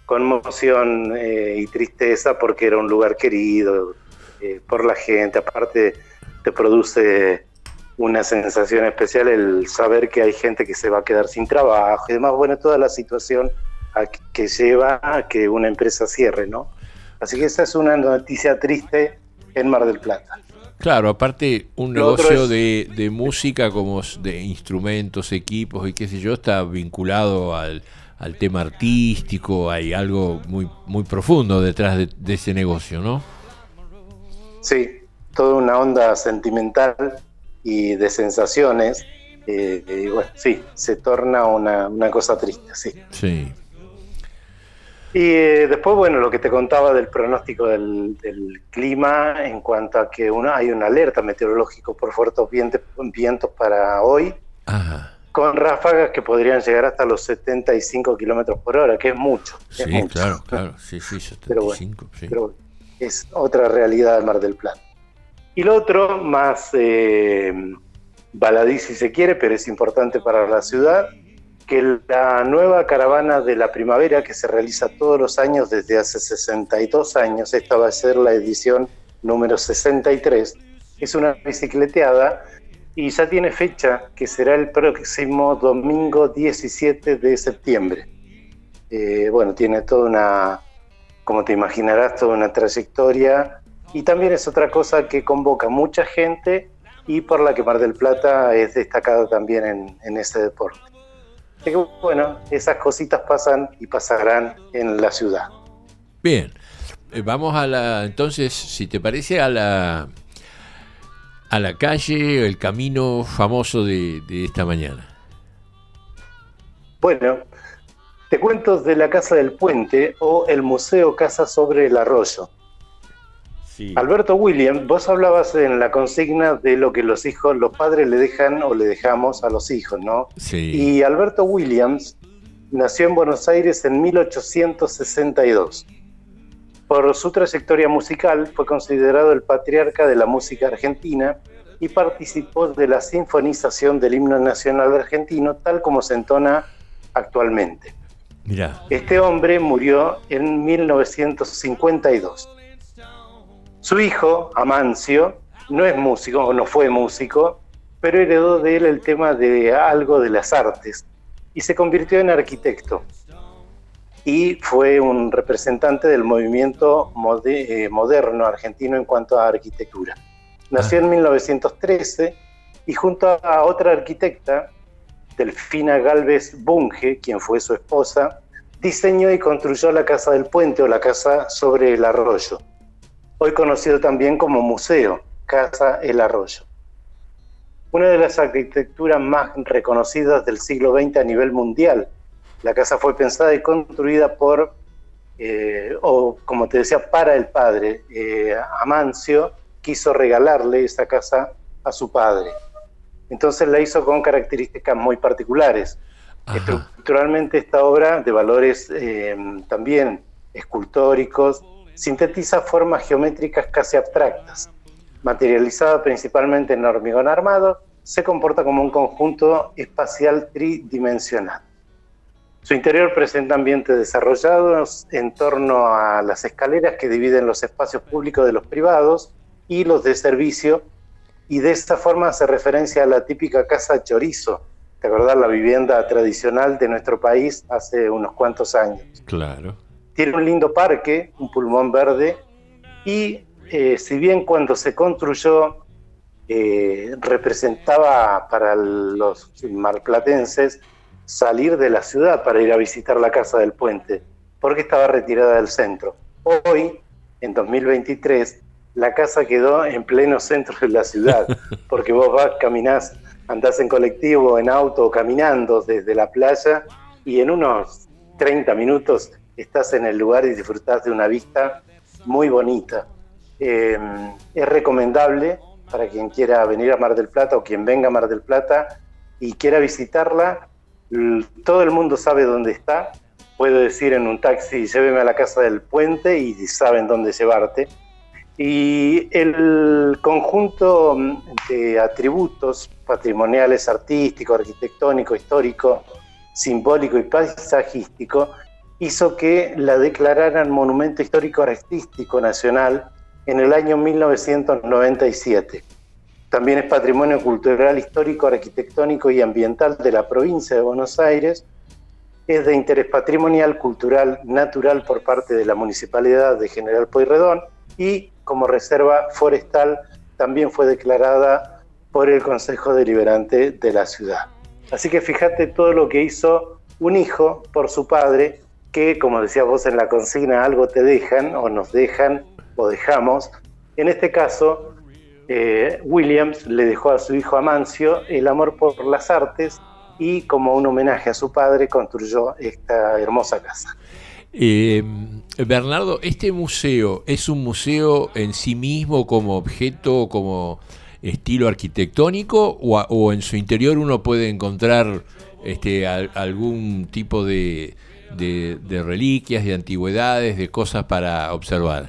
Speaker 14: conmoción y tristeza porque era un lugar querido por la gente. Aparte te produce una sensación especial el saber que hay gente que se va a quedar sin trabajo y demás. Bueno, toda la situación que lleva a que una empresa cierre, ¿no? Así que esa es una noticia triste en Mar del Plata.
Speaker 4: Claro, aparte un negocio de música, como de instrumentos, equipos y qué sé yo, está vinculado al tema artístico. Hay algo muy, muy profundo detrás de ese negocio, ¿no?
Speaker 14: Sí, toda una onda sentimental y de sensaciones. Y bueno, sí, se torna una cosa triste, sí.
Speaker 4: Sí.
Speaker 14: Y después, bueno, lo que te contaba del pronóstico del clima en cuanto a que hay una alerta meteorológico por fuertes vientos para hoy. Ajá. Con ráfagas que podrían llegar hasta los 75 kilómetros por hora, que es mucho.
Speaker 4: Sí,
Speaker 14: es mucho.
Speaker 4: Claro, sí, 75,
Speaker 14: pero bueno,
Speaker 4: sí.
Speaker 14: Pero es otra realidad de Mar del Plata. Y lo otro, más baladí si se quiere, pero es importante para la ciudad, que la nueva caravana de la primavera, que se realiza todos los años desde hace 62 años, esta va a ser la edición número 63, es una bicicleteada y ya tiene fecha, que será el próximo domingo 17 de septiembre. Bueno, tiene toda una, como te imaginarás, toda una trayectoria, y también es otra cosa que convoca mucha gente y por la que Mar del Plata es destacado también en ese deporte. Así que bueno, esas cositas pasan y pasarán en la ciudad.
Speaker 4: Bien, vamos entonces, si te parece, a la calle, el camino famoso de esta mañana.
Speaker 14: Bueno, te cuento de la Casa del Puente o el Museo Casa sobre el Arroyo. Sí. Alberto Williams, vos hablabas en la consigna de lo que los padres le dejan o le dejamos a los hijos, ¿no?
Speaker 4: Sí.
Speaker 14: Y Alberto Williams nació en Buenos Aires en 1862. Por su trayectoria musical fue considerado el patriarca de la música argentina y participó de la sinfonización del himno nacional argentino tal como se entona actualmente.
Speaker 4: Mirá.
Speaker 14: Este hombre murió en 1952. Su hijo, Amancio, no es músico, o no fue músico, pero heredó de él el tema de algo de las artes y se convirtió en arquitecto. Y fue un representante del movimiento moderno argentino en cuanto a arquitectura. Nació en 1913 y junto a otra arquitecta, Delfina Gálvez Bunge, quien fue su esposa, diseñó y construyó la Casa del Puente o la Casa sobre el Arroyo, hoy conocido también como Museo Casa El Arroyo. Una de las arquitecturas más reconocidas del siglo XX a nivel mundial. La casa fue pensada y construida por, como te decía, para el padre. Amancio quiso regalarle esa casa a su padre. Entonces la hizo con características muy particulares. Ajá. Estructuralmente esta obra, de valores también escultóricos, sintetiza formas geométricas casi abstractas. Materializada principalmente en hormigón armado, se comporta como un conjunto espacial tridimensional. Su interior presenta ambientes desarrollados en torno a las escaleras que dividen los espacios públicos de los privados y los de servicio, y de esta forma hace referencia a la típica casa chorizo. ¿Te acordás? La vivienda tradicional de nuestro país hace unos cuantos años.
Speaker 4: Claro.
Speaker 14: Tiene un lindo parque, un pulmón verde, y si bien cuando se construyó representaba para los marplatenses salir de la ciudad para ir a visitar la Casa del Puente, porque estaba retirada del centro. Hoy, en 2023, la casa quedó en pleno centro de la ciudad, porque vos caminás, andás en colectivo, en auto o caminando desde la playa, y en unos 30 minutos estás en el lugar y disfrutás de una vista muy bonita. Es recomendable para quien quiera venir a Mar del Plata o quien venga a Mar del Plata y quiera visitarla. Todo el mundo sabe dónde está. Puedo decir en un taxi, lléveme a la Casa del Puente, y saben dónde llevarte. Y el conjunto de atributos patrimoniales, artístico, arquitectónico, histórico, simbólico y paisajístico hizo que la declararan Monumento Histórico Artístico Nacional en el año 1997. También es Patrimonio Cultural, Histórico, Arquitectónico y Ambiental de la provincia de Buenos Aires. Es de interés patrimonial, cultural, natural por parte de la Municipalidad de General Pueyrredón y como reserva forestal también fue declarada por el Consejo Deliberante de la ciudad. Así que fíjate todo lo que hizo un hijo por su padre, que como decías vos en la consigna, algo te dejan o nos dejan o dejamos. En este caso, Williams le dejó a su hijo Amancio el amor por las artes y como un homenaje a su padre construyó esta hermosa casa.
Speaker 4: Bernardo, ¿este museo es un museo en sí mismo como objeto, como estilo arquitectónico o en su interior uno puede encontrar algún tipo de reliquias, de antigüedades, de cosas para observar?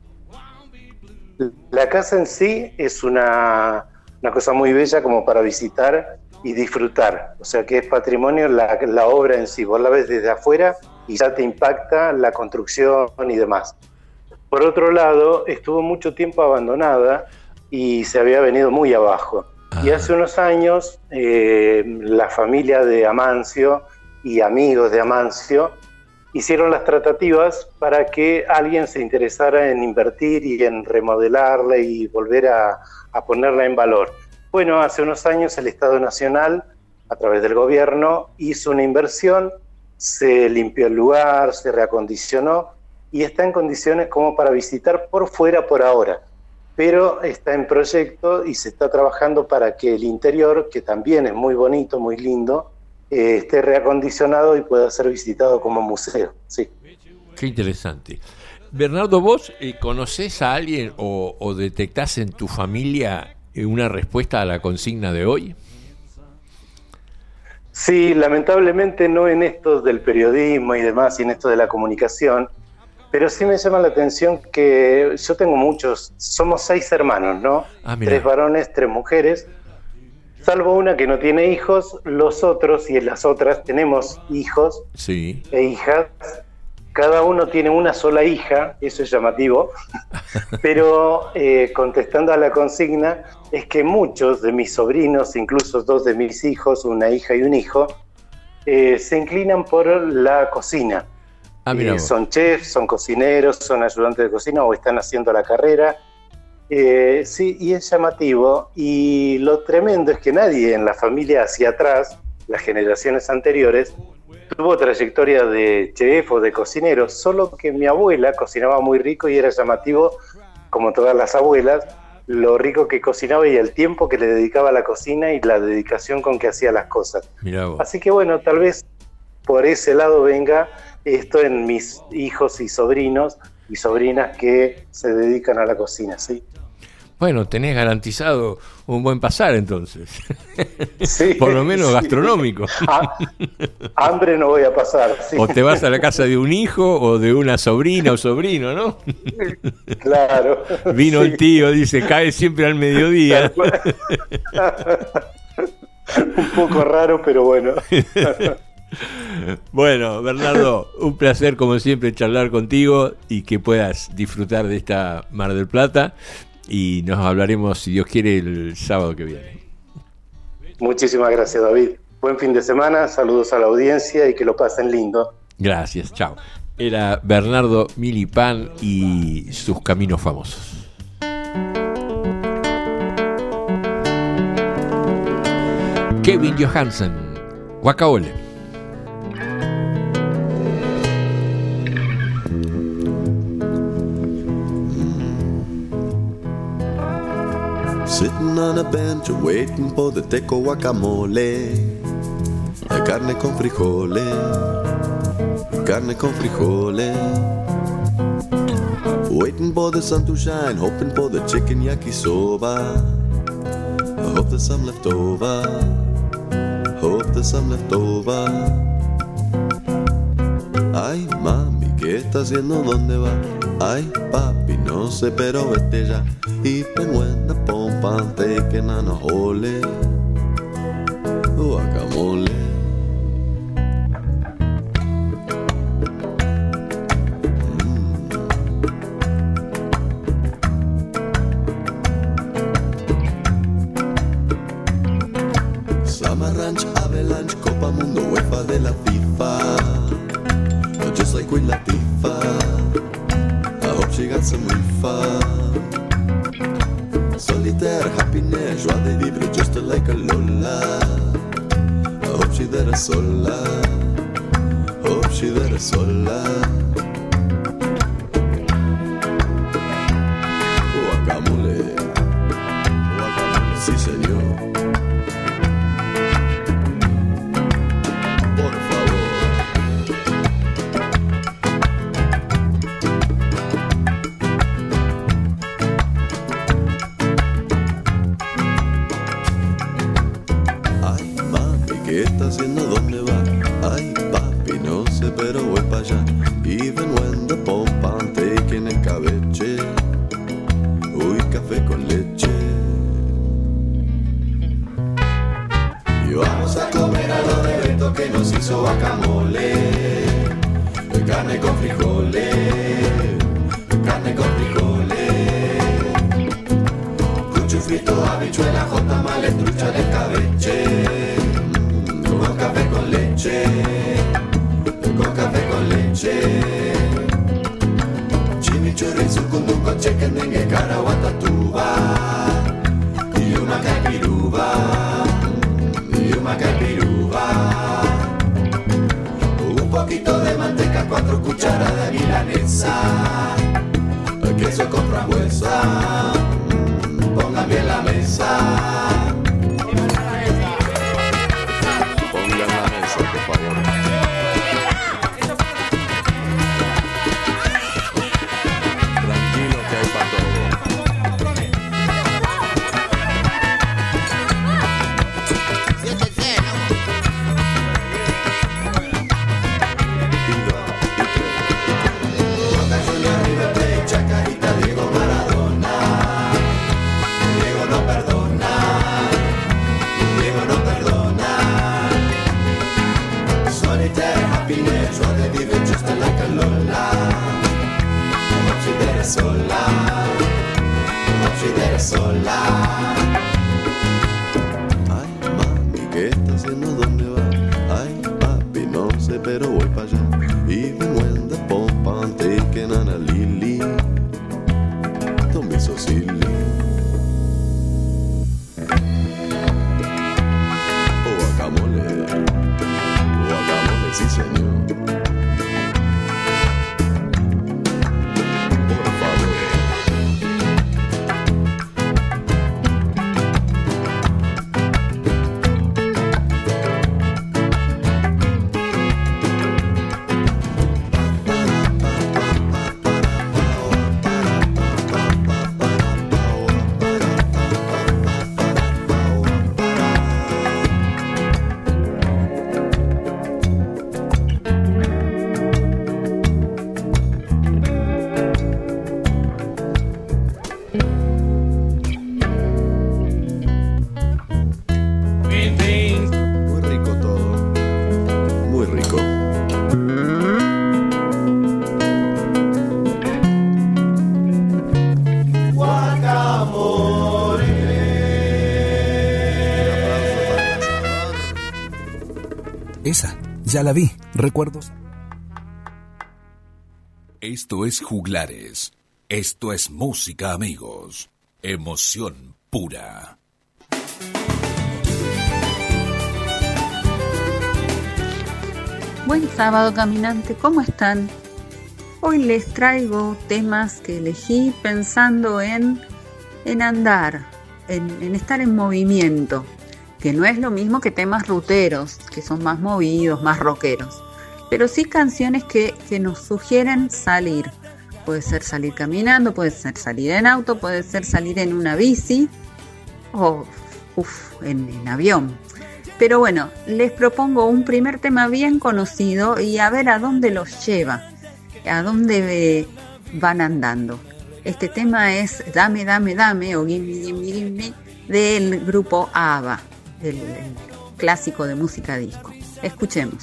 Speaker 14: La casa en sí es una cosa muy bella como para visitar y disfrutar, o sea que es patrimonio la obra en sí, vos la ves desde afuera y ya te impacta la construcción y demás. Por otro lado, estuvo mucho tiempo abandonada y se había venido muy abajo. Y hace unos años la familia de Amancio y amigos de Amancio hicieron las tratativas para que alguien se interesara en invertir y en remodelarla y volver a ponerla en valor. Bueno, hace unos años el Estado Nacional, a través del gobierno, hizo una inversión, se limpió el lugar, se reacondicionó y está en condiciones como para visitar por fuera por ahora. Pero está en proyecto y se está trabajando para que el interior, que también es muy bonito, muy lindo, esté reacondicionado y pueda ser visitado como museo. Sí.
Speaker 4: Qué interesante. Bernardo, ¿vos conocés a alguien o detectás en tu familia una respuesta a la consigna de hoy?
Speaker 14: Sí, lamentablemente no en esto del periodismo y demás, y en esto de la comunicación, pero sí me llama la atención que yo tengo muchos, somos 6 hermanos, ¿no? 3 varones, 3 mujeres, salvo una que no tiene hijos, los otros y las otras tenemos hijos e hijas. Cada uno tiene una sola hija, eso es llamativo, pero contestando a la consigna, es que muchos de mis sobrinos, incluso 2 de mis hijos, una hija y un hijo, se inclinan por la cocina. Son chefs, son cocineros, son ayudantes de cocina o están haciendo la carrera. Sí, y es llamativo. Y lo tremendo es que nadie en la familia hacia atrás, las generaciones anteriores, tuvo trayectoria de chef o de cocinero, solo que mi abuela cocinaba muy rico y era llamativo, como todas las abuelas, lo rico que cocinaba y el tiempo que le dedicaba a la cocina y la dedicación con que hacía las cosas. Así que bueno, tal vez por ese lado venga esto en mis hijos y sobrinos y sobrinas que se dedican a la cocina, ¿sí?
Speaker 4: Bueno, tenés garantizado un buen pasar entonces. Sí, por lo menos gastronómico.
Speaker 14: Hambre no voy a pasar. Sí.
Speaker 4: O te vas a la casa de un hijo o de una sobrina o sobrino, ¿no?
Speaker 14: Claro.
Speaker 4: Vino el tío, dice, cae siempre al mediodía.
Speaker 14: Un poco raro, pero bueno.
Speaker 4: Bueno, Bernardo, un placer como siempre charlar contigo y que puedas disfrutar de esta Mar del Plata. Y nos hablaremos, si Dios quiere, el sábado que viene.
Speaker 14: Muchísimas gracias, David. Buen fin de semana, saludos a la audiencia y que lo pasen lindo.
Speaker 4: Gracias, chao. Era Bernardo Milipán y sus caminos famosos. Kevin Johansen, Waka Ole.
Speaker 15: Sitting on a bench waiting for the teco guacamole. Carne con frijoles, carne con frijoles. Waiting for the sun to shine, hoping for the chicken yakisoba. I hope there's some left over, hope there's some left over. Ay mami, ¿qué está haciendo? ¿Dónde va? Ay papi, no sé, pero vete ya. Y penguenda pompante que nana ole guacamole. just like Queen Latifah. I hope she got some reefer. Solitaire, happiness, joie de vivre, just like a Lola. I hope she there sola. Hope she there sola. Guacamole, guacamole, sí señor. Por favor. Ay, mami, ¿qué está haciendo? ¿Dónde va? Ay, papi, no sé, pero voy para allá. Even when the pump I'm taking a cabeche. Uy, café con leche. Y vamos a comer a lo de Beto que nos hizo guacamole. Carne con frijoles. Carne con frijoles. Cuchufrito, habichuela, jotamales, trucha de escabeche. Con café con leche. Con café con leche. Chimichurri, sucunduco, chequendengue, caraguatatuba. Y una caipiruba. Y una caipiruba. Un poquito de manteca, 4 cucharadas de milanesa. Queso con frambuesa. Pongan bien la mesa. Pongan la mesa, por favor. Tranquilo que hay para todo. Chacarita, Diego Maradona. Diego no perdona. Diego no perdona. Solitaire happiness, joie de vivre just like a Lola. Hope she there sola. Hope she there sola. Ay, mami, ¿qué está haciendo? ¿Dónde va? Ay, papi, no sé, pero voy para allá. Even when the pump I'm taking on a lily. Don't be so silly. Oh, guacamole. Guacamole, sí señor. Por favor. Muy rico todo. Muy rico.
Speaker 3: Esa, ya la vi. Recuerdos.
Speaker 2: Esto es Juglares. Esto es música, amigos. Emoción pura.
Speaker 8: Buen sábado, caminante, ¿cómo están? Hoy les traigo temas que elegí pensando en andar, en estar en movimiento, que no es lo mismo que temas ruteros, que son más movidos, más rockeros, pero sí canciones que nos sugieren salir. Puede ser salir caminando, puede ser salir en auto, puede ser salir en una bici o en avión. Pero bueno, les propongo un primer tema bien conocido y a ver a dónde los lleva, a dónde van andando. Este tema es Dame, Dame, Dame o Gimme, Gimme, Gimme del grupo ABBA, del clásico de música disco. Escuchemos.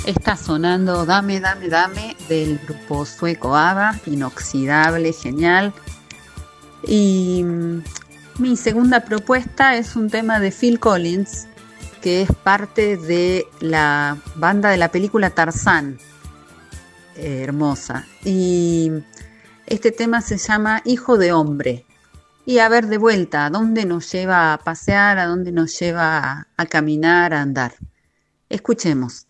Speaker 16: Está sonando Dame, Dame, Dame del grupo sueco ABBA, inoxidable, genial. Y mi segunda propuesta es un tema de Phil Collins, que es parte de la banda de la película Tarzán, hermosa. Y este tema se llama Hijo de Hombre. Y a ver, de vuelta, ¿a dónde nos lleva a pasear? ¿A dónde nos lleva a caminar, a andar? Escuchemos.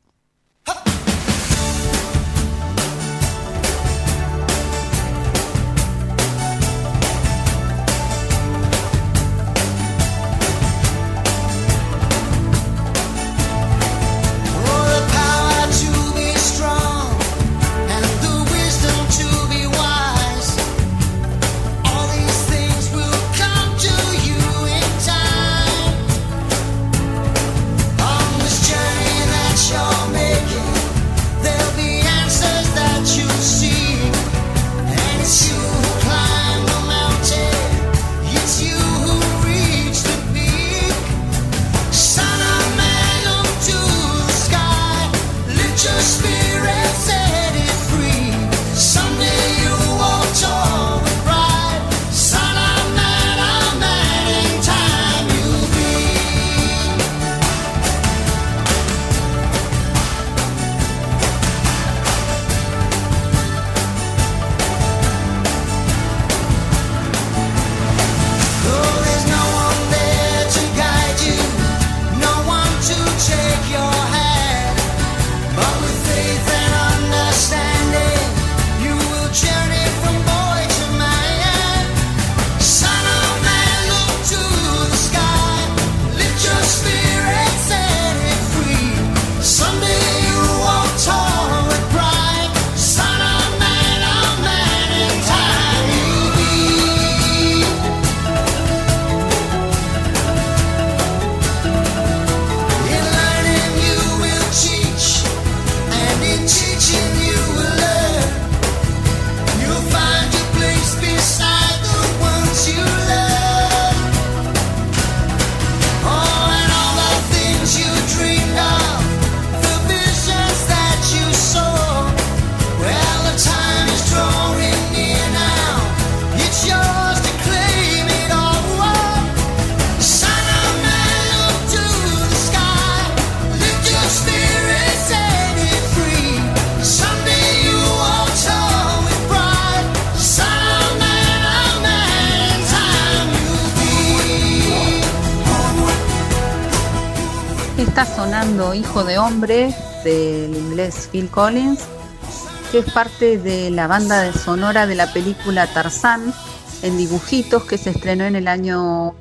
Speaker 16: Está sonando Hijo de Hombre del inglés Phil Collins, que es parte de la banda sonora de la película Tarzán en dibujitos, que se estrenó en el año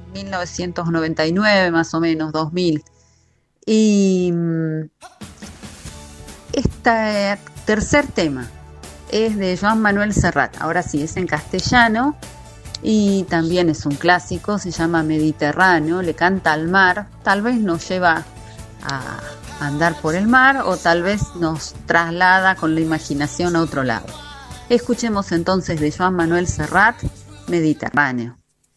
Speaker 16: 1999, más o menos, 2000. Y este tercer tema es de Joan Manuel Serrat. Ahora sí, es en castellano y también es un clásico, se llama Mediterráneo, le canta al mar. Tal vez nos lleva a andar por el mar o tal vez nos traslada con la imaginación a otro lado. Escuchemos entonces de Joan Manuel Serrat, Mediterráneo.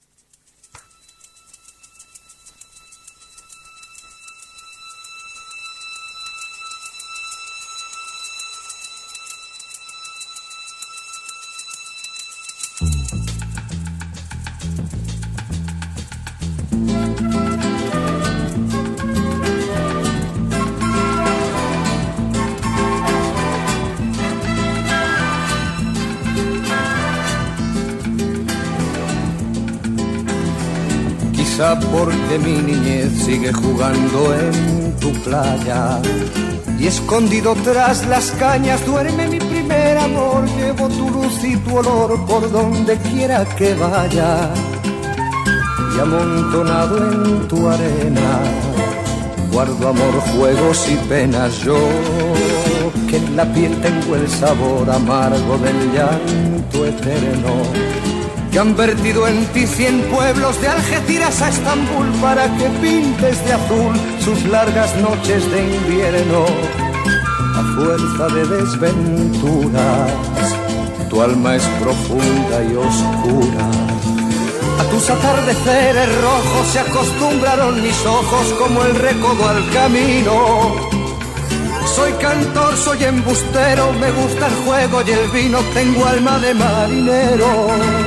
Speaker 17: Porque mi niñez sigue jugando en tu playa y escondido tras las cañas duerme mi primer amor. Llevo tu luz y tu olor por donde quiera que vaya y amontonado en tu arena guardo amor, juegos y penas. Yo que en la piel tengo el sabor amargo del llanto eterno, que han vertido en ti 100 pueblos de Algeciras a Estambul para que pintes de azul sus largas noches de invierno. A fuerza de desventuras, tu alma es profunda y oscura. A tus atardeceres rojos se acostumbraron mis ojos como el recodo al camino. Soy cantor, soy embustero, me gusta el juego y el vino, tengo alma de marinero.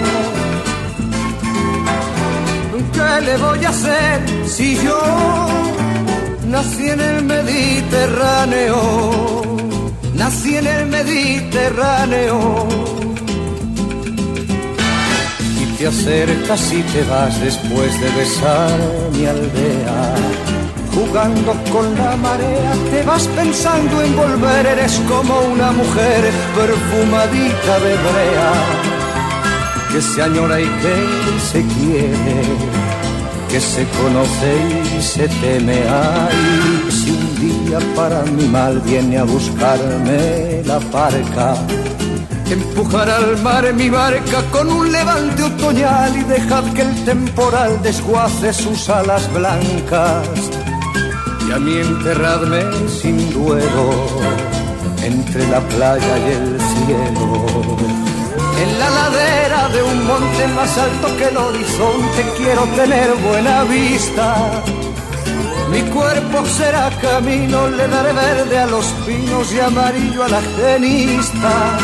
Speaker 17: ¿Qué le voy a hacer si yo nací en el Mediterráneo? Nací en el Mediterráneo. Y te acercas y te vas después de besar mi aldea. Jugando con la marea, te vas pensando en volver. Eres como una mujer perfumadita de brea, que se añora y que se quiere, que se conoce y se teme. Ay, si un día para mi mal viene a buscarme la barca, empujar al mar mi barca con un levante otoñal y dejad que el temporal desguace sus alas blancas. Y a mí enterradme sin duelo entre la playa y el cielo, en la ladera de un monte más alto que el horizonte. Quiero tener buena vista, mi cuerpo será camino, le daré verde a los pinos y amarillo a la genista.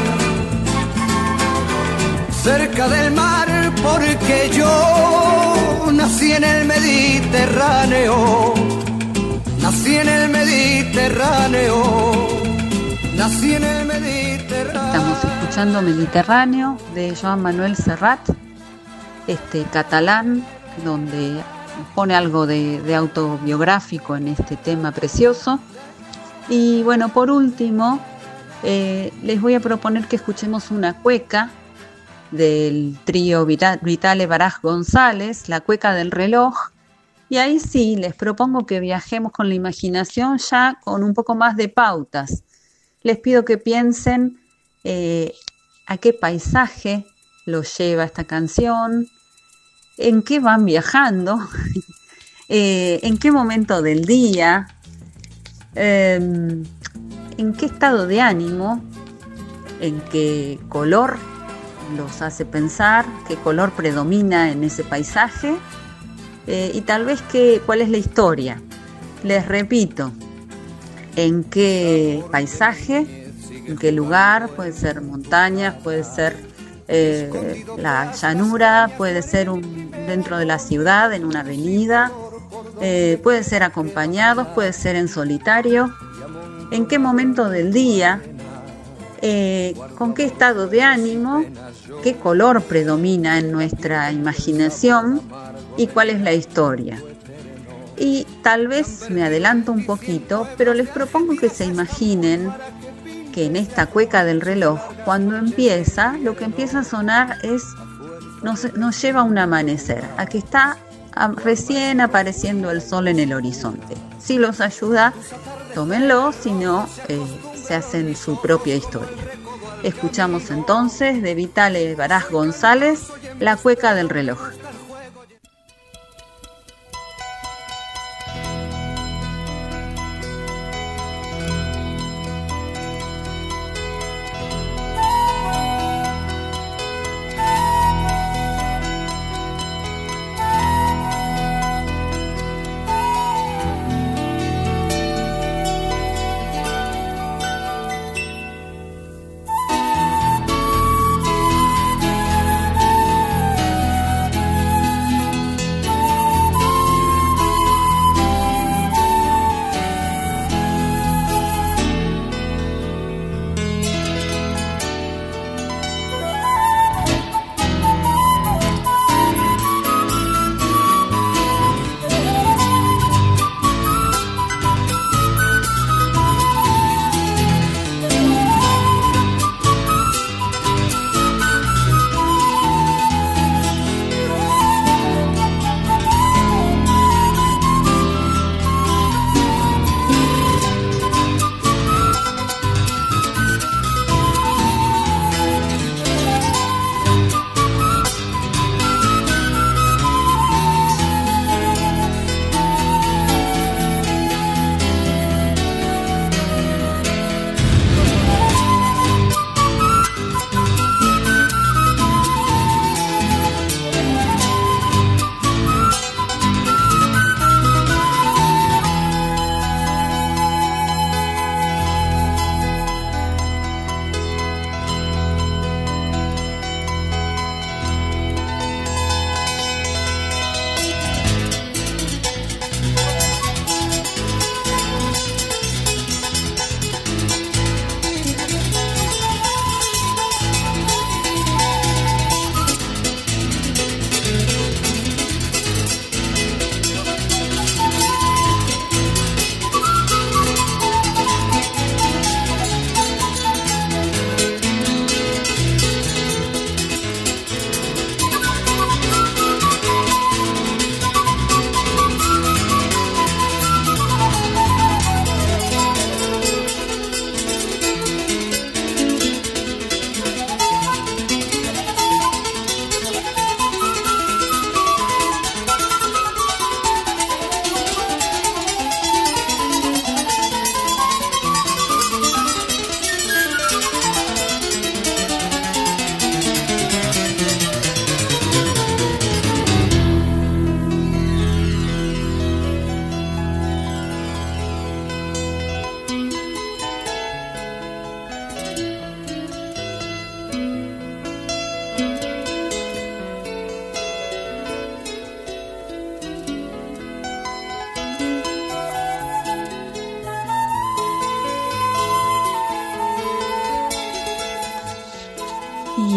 Speaker 17: Cerca del mar porque yo nací en el Mediterráneo. Nací en el Mediterráneo, nací en el Mediterráneo.
Speaker 16: Estamos escuchando Mediterráneo de Joan Manuel Serrat, catalán, donde pone algo de autobiográfico en este tema precioso. Y bueno, por último, les voy a proponer que escuchemos una cueca del trío Vitale Baraj González, la cueca del reloj. Y ahí sí, les propongo que viajemos con la imaginación ya con un poco más de pautas. Les pido que piensen a qué paisaje los lleva esta canción, en qué van viajando, en qué momento del día, en qué estado de ánimo, en qué color los hace pensar, qué color predomina en ese paisaje. Y tal vez cuál es la historia. Les repito, en qué paisaje, en qué lugar, puede ser montañas, puede ser la llanura, puede ser dentro de la ciudad, en una avenida, puede ser acompañados, puede ser en solitario, en qué momento del día, con qué estado de ánimo, qué color predomina en nuestra imaginación y cuál es la historia. Y tal vez me adelanto un poquito, pero les propongo que se imaginen que en esta cueca del reloj, cuando empieza, lo que empieza a sonar nos lleva a un amanecer, a que está recién apareciendo el sol en el horizonte. Si los ayuda, tómenlo, si no, se hacen su propia historia. Escuchamos entonces de Vitale Baraj González, la cueca del reloj.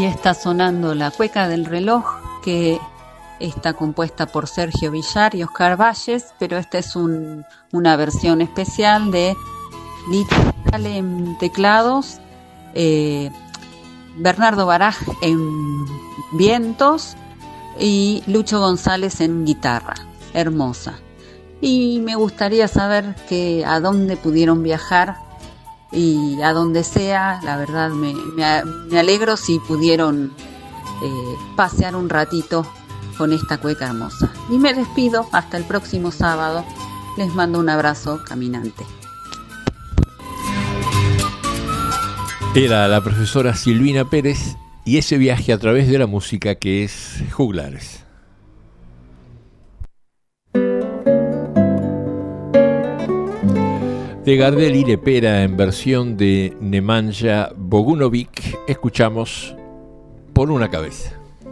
Speaker 16: está sonando la Cueca del Reloj, que está compuesta por Sergio Villar y Oscar Valles, pero esta es una versión especial de Lito Vitale en teclados, Bernardo Baraj en vientos y Lucho González en guitarra. Hermosa. Y me gustaría saber a dónde pudieron viajar y a donde sea. La verdad me alegro si pudieron pasear un ratito con esta cueca hermosa. Y me despido hasta el próximo sábado. Les mando un abrazo caminante.
Speaker 4: Era la profesora Silvina Pérez y ese viaje a través de la música que es Juglares. De Gardel y Lepera en versión de Nemanja Bogunovic, escuchamos Por una cabeza.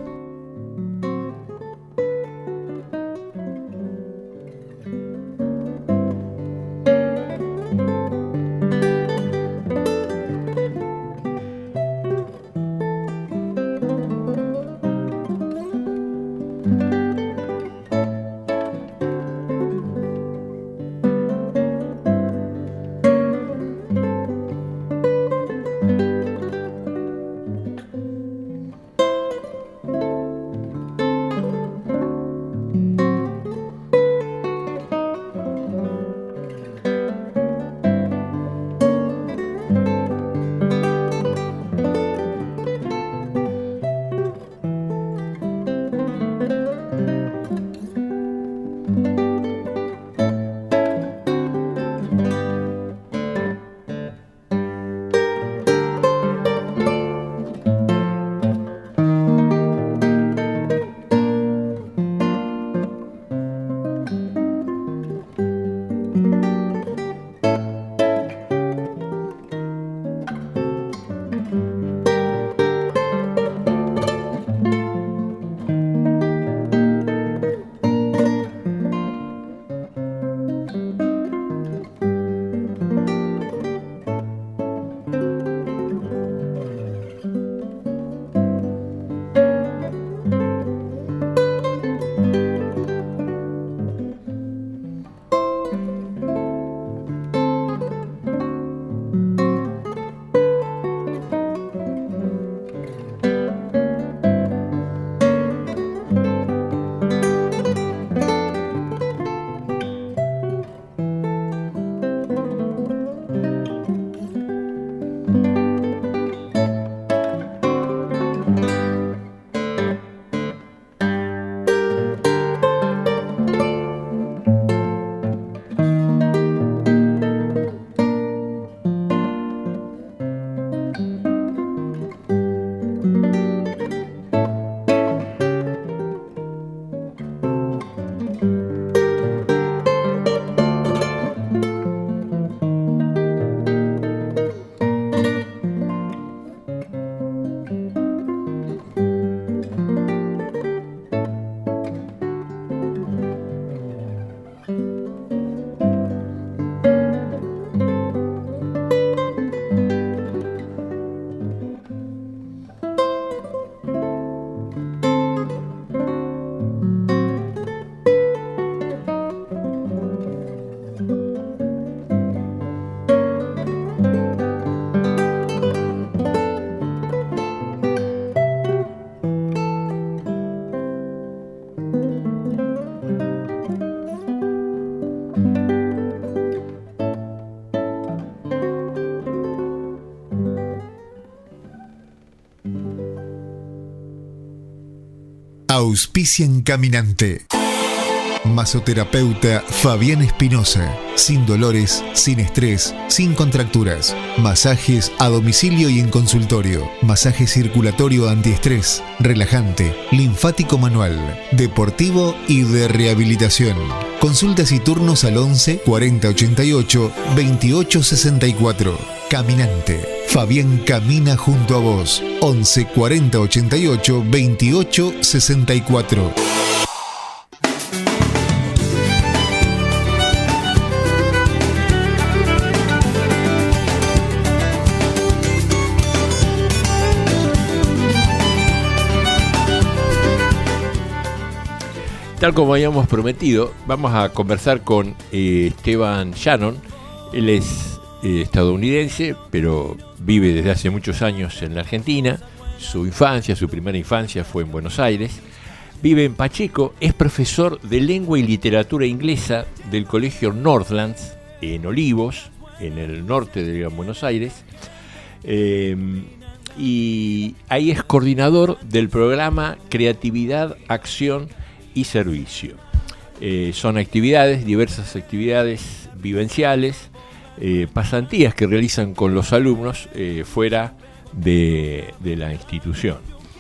Speaker 1: Auspician Caminante. Masoterapeuta Fabián Espinosa. Sin dolores, sin estrés, sin contracturas. Masajes a domicilio y en consultorio. Masaje circulatorio antiestrés, relajante, linfático manual, deportivo y de rehabilitación. Consultas y turnos al 11 40 88 28 64. Caminante. Fabián camina junto a vos. 11 40 88 28 64.
Speaker 4: tal como habíamos prometido, vamos a conversar con Esteban Shannon. Él es estadounidense, pero vive desde hace muchos años en la Argentina. Su primera infancia fue en Buenos Aires. Vive en Pacheco, es profesor de lengua y literatura inglesa del colegio Northlands, en Olivos, en el norte de Gran Buenos Aires. Y ahí es coordinador del programa Creatividad, Acción y Servicio. Son diversas actividades vivenciales, pasantías que realizan con los alumnos fuera de la institución.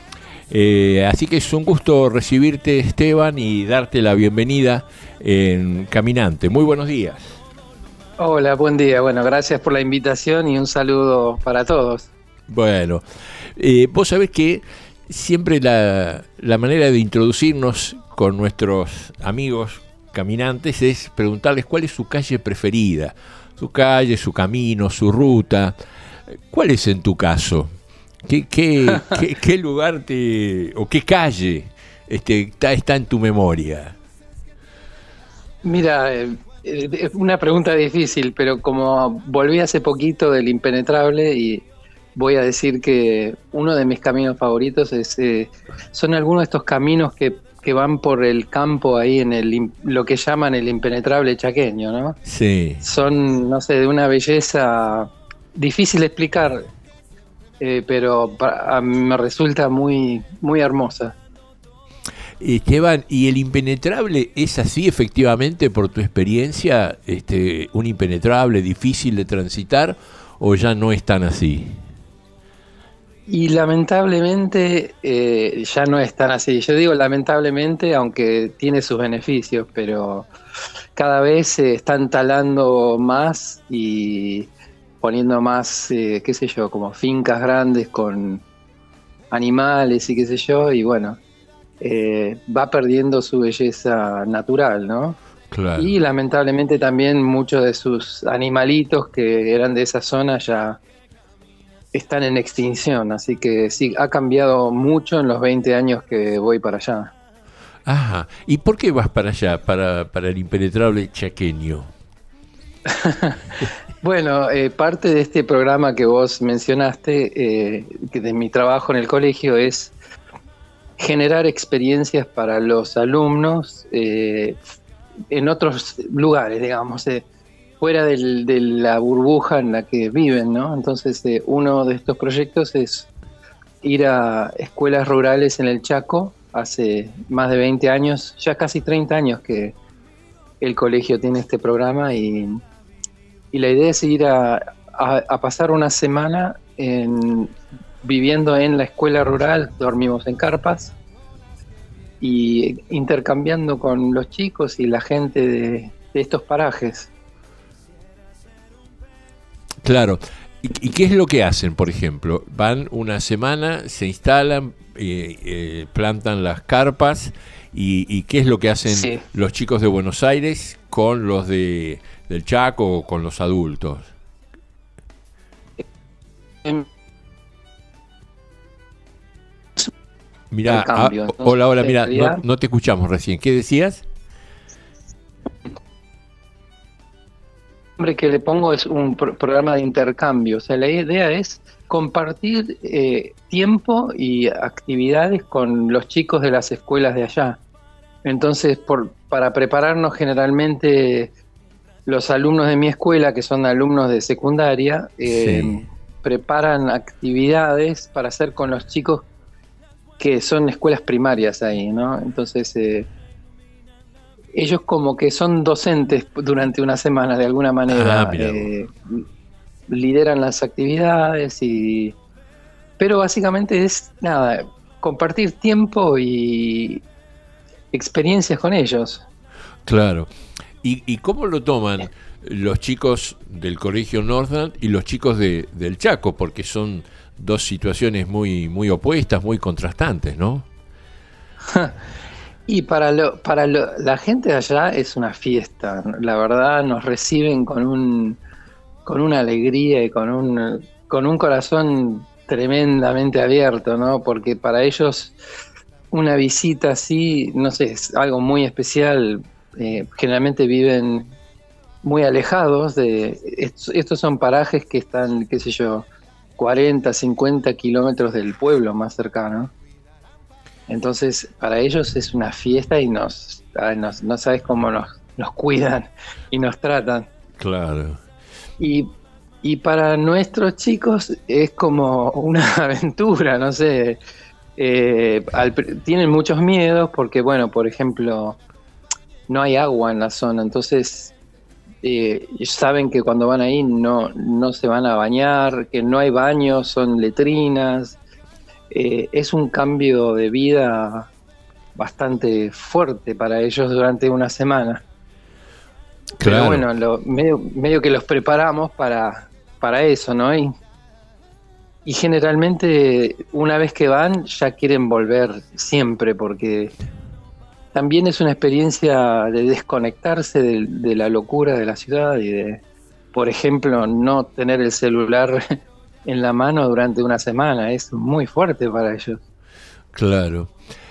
Speaker 4: Así que es un gusto recibirte, Esteban, y darte la bienvenida en Caminante. Muy buenos días.
Speaker 18: Hola, buen día. Bueno, gracias por la invitación y un saludo para todos.
Speaker 4: Bueno, vos sabés que siempre la manera de introducirnos con nuestros amigos caminantes es preguntarles cuál es su calle preferida, su calle, su camino, su ruta. ¿Cuál es en tu caso? ¿Qué lugar o qué calle está en tu memoria?
Speaker 18: Mira, es una pregunta difícil, pero como volví hace poquito del Impenetrable, y voy a decir que uno de mis caminos favoritos son algunos de estos caminos que van por el campo ahí en lo que llaman el Impenetrable chaqueño, ¿no?
Speaker 4: Sí.
Speaker 18: Son, no sé, de una belleza difícil de explicar, pero a mí me resulta muy, muy hermosa.
Speaker 4: Esteban, ¿y el impenetrable es así efectivamente por tu experiencia, un impenetrable difícil de transitar, o ya no es tan así?
Speaker 18: Y lamentablemente ya no es tan así. Yo digo lamentablemente, aunque tiene sus beneficios, pero cada vez se están talando más y poniendo más, qué sé yo, como fincas grandes con animales y qué sé yo, y bueno, va perdiendo su belleza natural, ¿no?
Speaker 4: Claro.
Speaker 18: Y lamentablemente también muchos de sus animalitos que eran de esa zona ya están en extinción, así que sí, ha cambiado mucho en los 20 años que voy para allá.
Speaker 4: Ajá, ¿y por qué vas para allá, para el impenetrable chaqueño?
Speaker 18: Bueno, parte de este programa que vos mencionaste, que de mi trabajo en el colegio, es generar experiencias para los alumnos en otros lugares, digamos, fuera de la burbuja en la que viven, ¿no? Entonces, uno de estos proyectos es ir a escuelas rurales en el Chaco. Hace más de 20 años, ya casi 30 años que el colegio tiene este programa, y la idea es ir a pasar una semana viviendo en la escuela rural. Dormimos en carpas y intercambiando con los chicos y la gente de estos parajes.
Speaker 4: Claro. ¿Y qué es lo que hacen, por ejemplo? Van una semana, se instalan, plantan las carpas, y ¿qué es lo que hacen los chicos de Buenos Aires con los del Chaco o con los adultos? Mirá, hola, mira, no te escuchamos recién. ¿Qué decías?
Speaker 18: El nombre que le pongo es un programa de intercambio. O sea, la idea es compartir tiempo y actividades con los chicos de las escuelas de allá. Entonces, para prepararnos, generalmente los alumnos de mi escuela, que son alumnos de secundaria, preparan actividades para hacer con los chicos que son escuelas primarias ahí, ¿no? Entonces, ellos como que son docentes durante una semana, de alguna manera. Lideran las actividades, pero básicamente es compartir tiempo y experiencias con ellos.
Speaker 4: Claro. ¿Y cómo lo toman los chicos del colegio Northland y los chicos del Chaco? Porque son dos situaciones muy, muy opuestas, muy contrastantes, ¿no?
Speaker 18: Y para la gente de allá es una fiesta. La verdad, nos reciben con una alegría y con un corazón tremendamente abierto, ¿no? Porque para ellos una visita así, no sé, es algo muy especial. Generalmente viven muy alejados de... Estos son parajes que están, qué sé yo, 40, 50 kilómetros del pueblo más cercano. Entonces, para ellos es una fiesta y no sabes cómo nos cuidan y nos tratan.
Speaker 4: Claro.
Speaker 18: Y para nuestros chicos es como una aventura, no sé. Tienen muchos miedos porque, bueno, por ejemplo, no hay agua en la zona, entonces saben que cuando van ahí no se van a bañar, que no hay baños, son letrinas. Es un cambio de vida bastante fuerte para ellos durante una semana.
Speaker 4: Claro.
Speaker 18: Pero bueno, medio que los preparamos para eso, ¿no? Y generalmente una vez que van ya quieren volver siempre, porque también es una experiencia de desconectarse de la locura de la ciudad y de, por ejemplo, no tener el celular en la mano durante una semana. Es muy fuerte para ellos.
Speaker 4: Claro.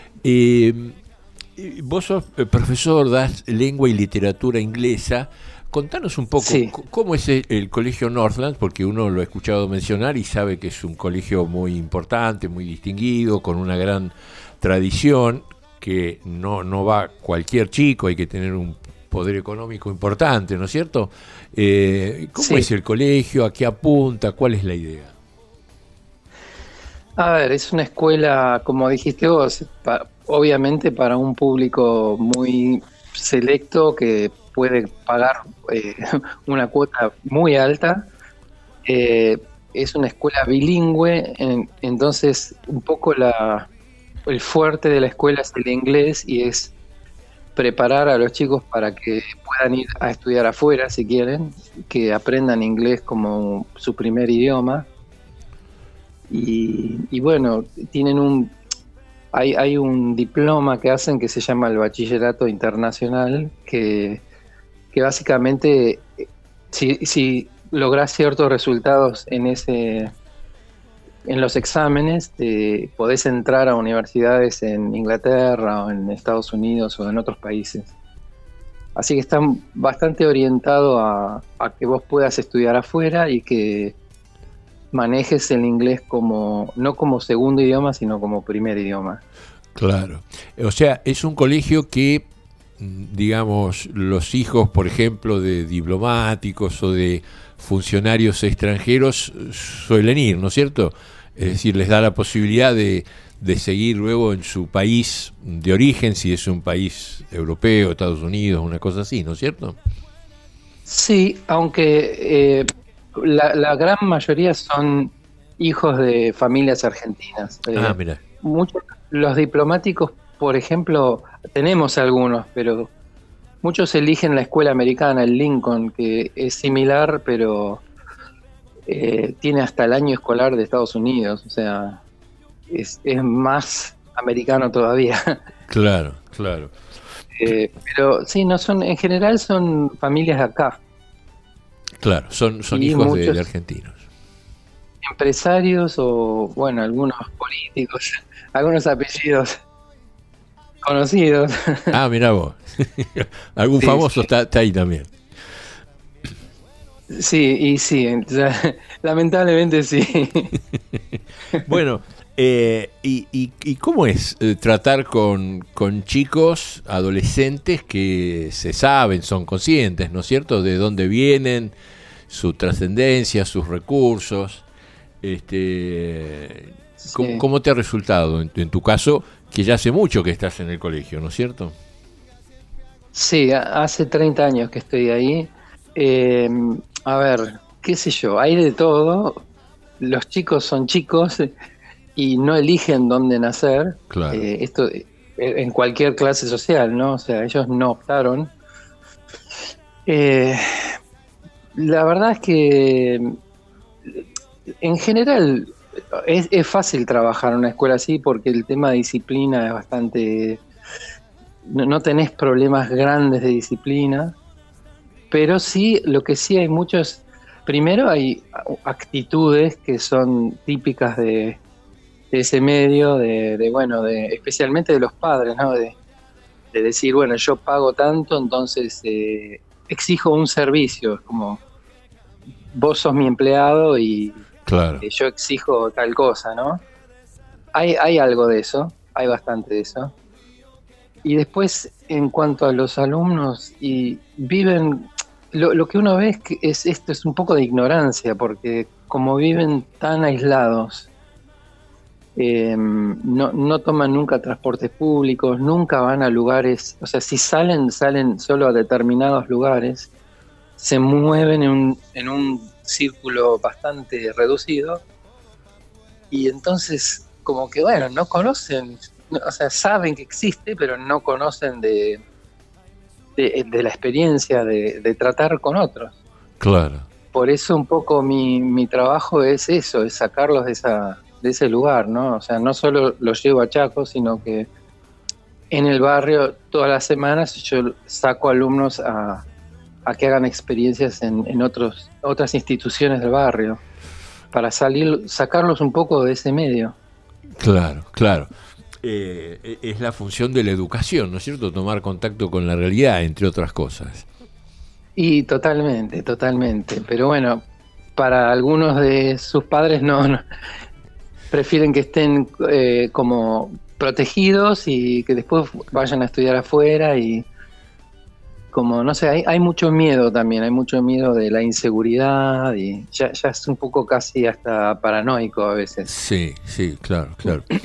Speaker 4: Vos sos profesor, das lengua y literatura inglesa. Contanos un poco, sí, cómo es el colegio Northland, porque uno lo ha escuchado mencionar y sabe que es un colegio muy importante, muy distinguido, con una gran tradición, que no va cualquier chico, hay que tener un poder económico importante, ¿no es cierto? ¿Cómo es el colegio? ¿A qué apunta? ¿Cuál es la idea?
Speaker 18: A ver, es una escuela, como dijiste vos, obviamente para un público muy selecto que puede pagar una cuota muy alta. Es una escuela bilingüe, entonces un poco el fuerte de la escuela es el inglés y es preparar a los chicos para que puedan ir a estudiar afuera si quieren, que aprendan inglés como su primer idioma. Y bueno, tienen hay un diploma que hacen que se llama el Bachillerato Internacional, que básicamente si lográs ciertos resultados en los exámenes, podés entrar a universidades en Inglaterra o en Estados Unidos o en otros países. Así que están bastante orientados a que vos puedas estudiar afuera y que manejes el inglés no como segundo idioma, sino como primer idioma.
Speaker 4: Claro. O sea, es un colegio que, digamos, los hijos, por ejemplo, de diplomáticos o de funcionarios extranjeros suelen ir, ¿no es cierto? Es decir, les da la posibilidad de seguir luego en su país de origen, si es un país europeo, Estados Unidos, una cosa así, ¿no es cierto?
Speaker 18: Sí, aunque la gran mayoría son hijos de familias argentinas.
Speaker 4: Mira.
Speaker 18: Los diplomáticos, por ejemplo, tenemos algunos, pero muchos eligen la escuela americana, el Lincoln, que es similar, pero tiene hasta el año escolar de Estados Unidos, o sea, es más americano todavía.
Speaker 4: Claro.
Speaker 18: Pero sí, en general son familias de acá.
Speaker 4: Claro, son hijos de argentinos.
Speaker 18: Empresarios o, bueno, algunos políticos, algunos apellidos conocidos.
Speaker 4: Mirá vos. Algún famoso está ahí también.
Speaker 18: Sí, lamentablemente sí.
Speaker 4: Bueno, ¿y cómo es tratar con chicos, adolescentes que se saben, son conscientes, ¿no es cierto?, de dónde vienen, su trascendencia, sus recursos? ¿Cómo te ha resultado en tu caso, que ya hace mucho que estás en el colegio, ¿no es cierto?
Speaker 18: Sí, hace 30 años que estoy ahí. A ver, qué sé yo, hay de todo. Los chicos son chicos y no eligen dónde nacer.
Speaker 4: Claro.
Speaker 18: Esto en cualquier clase social, ¿no? O sea, ellos no optaron. La verdad es que en general es fácil trabajar en una escuela así porque el tema de disciplina es bastante... No tenés problemas grandes de disciplina, pero sí, lo que sí hay muchos... Primero hay actitudes que son típicas de ese medio, especialmente de los padres, ¿no? De decir, bueno, yo pago tanto, entonces exijo un servicio, es como vos sos mi empleado y
Speaker 4: claro.
Speaker 18: Yo exijo tal cosa, ¿no? Hay algo de eso, hay bastante de eso. Y después, en cuanto a los alumnos, y viven, lo que uno ve es que esto es un poco de ignorancia, porque como viven tan aislados, no toman nunca transportes públicos, nunca van a lugares, o sea, si salen solo a determinados lugares, se mueven en un círculo bastante reducido, y entonces como que bueno, no conocen, o sea, saben que existe, pero no conocen de la experiencia de tratar con otros.
Speaker 4: Claro.
Speaker 18: Por eso un poco mi trabajo es eso, es sacarlos de ese lugar, ¿no? O sea, no solo los llevo a Chaco, sino que en el barrio todas las semanas yo saco alumnos a que hagan experiencias en otras instituciones del barrio, para sacarlos un poco de ese medio.
Speaker 4: Claro, claro. Es la función de la educación, ¿no es cierto? Tomar contacto con la realidad, entre otras cosas.
Speaker 18: Y totalmente. Pero bueno, para algunos de sus padres no prefieren que estén como protegidos y que después vayan a estudiar afuera, y como, no sé, hay mucho miedo también, hay mucho miedo de la inseguridad, y ya es un poco casi hasta paranoico a veces.
Speaker 4: Sí, claro.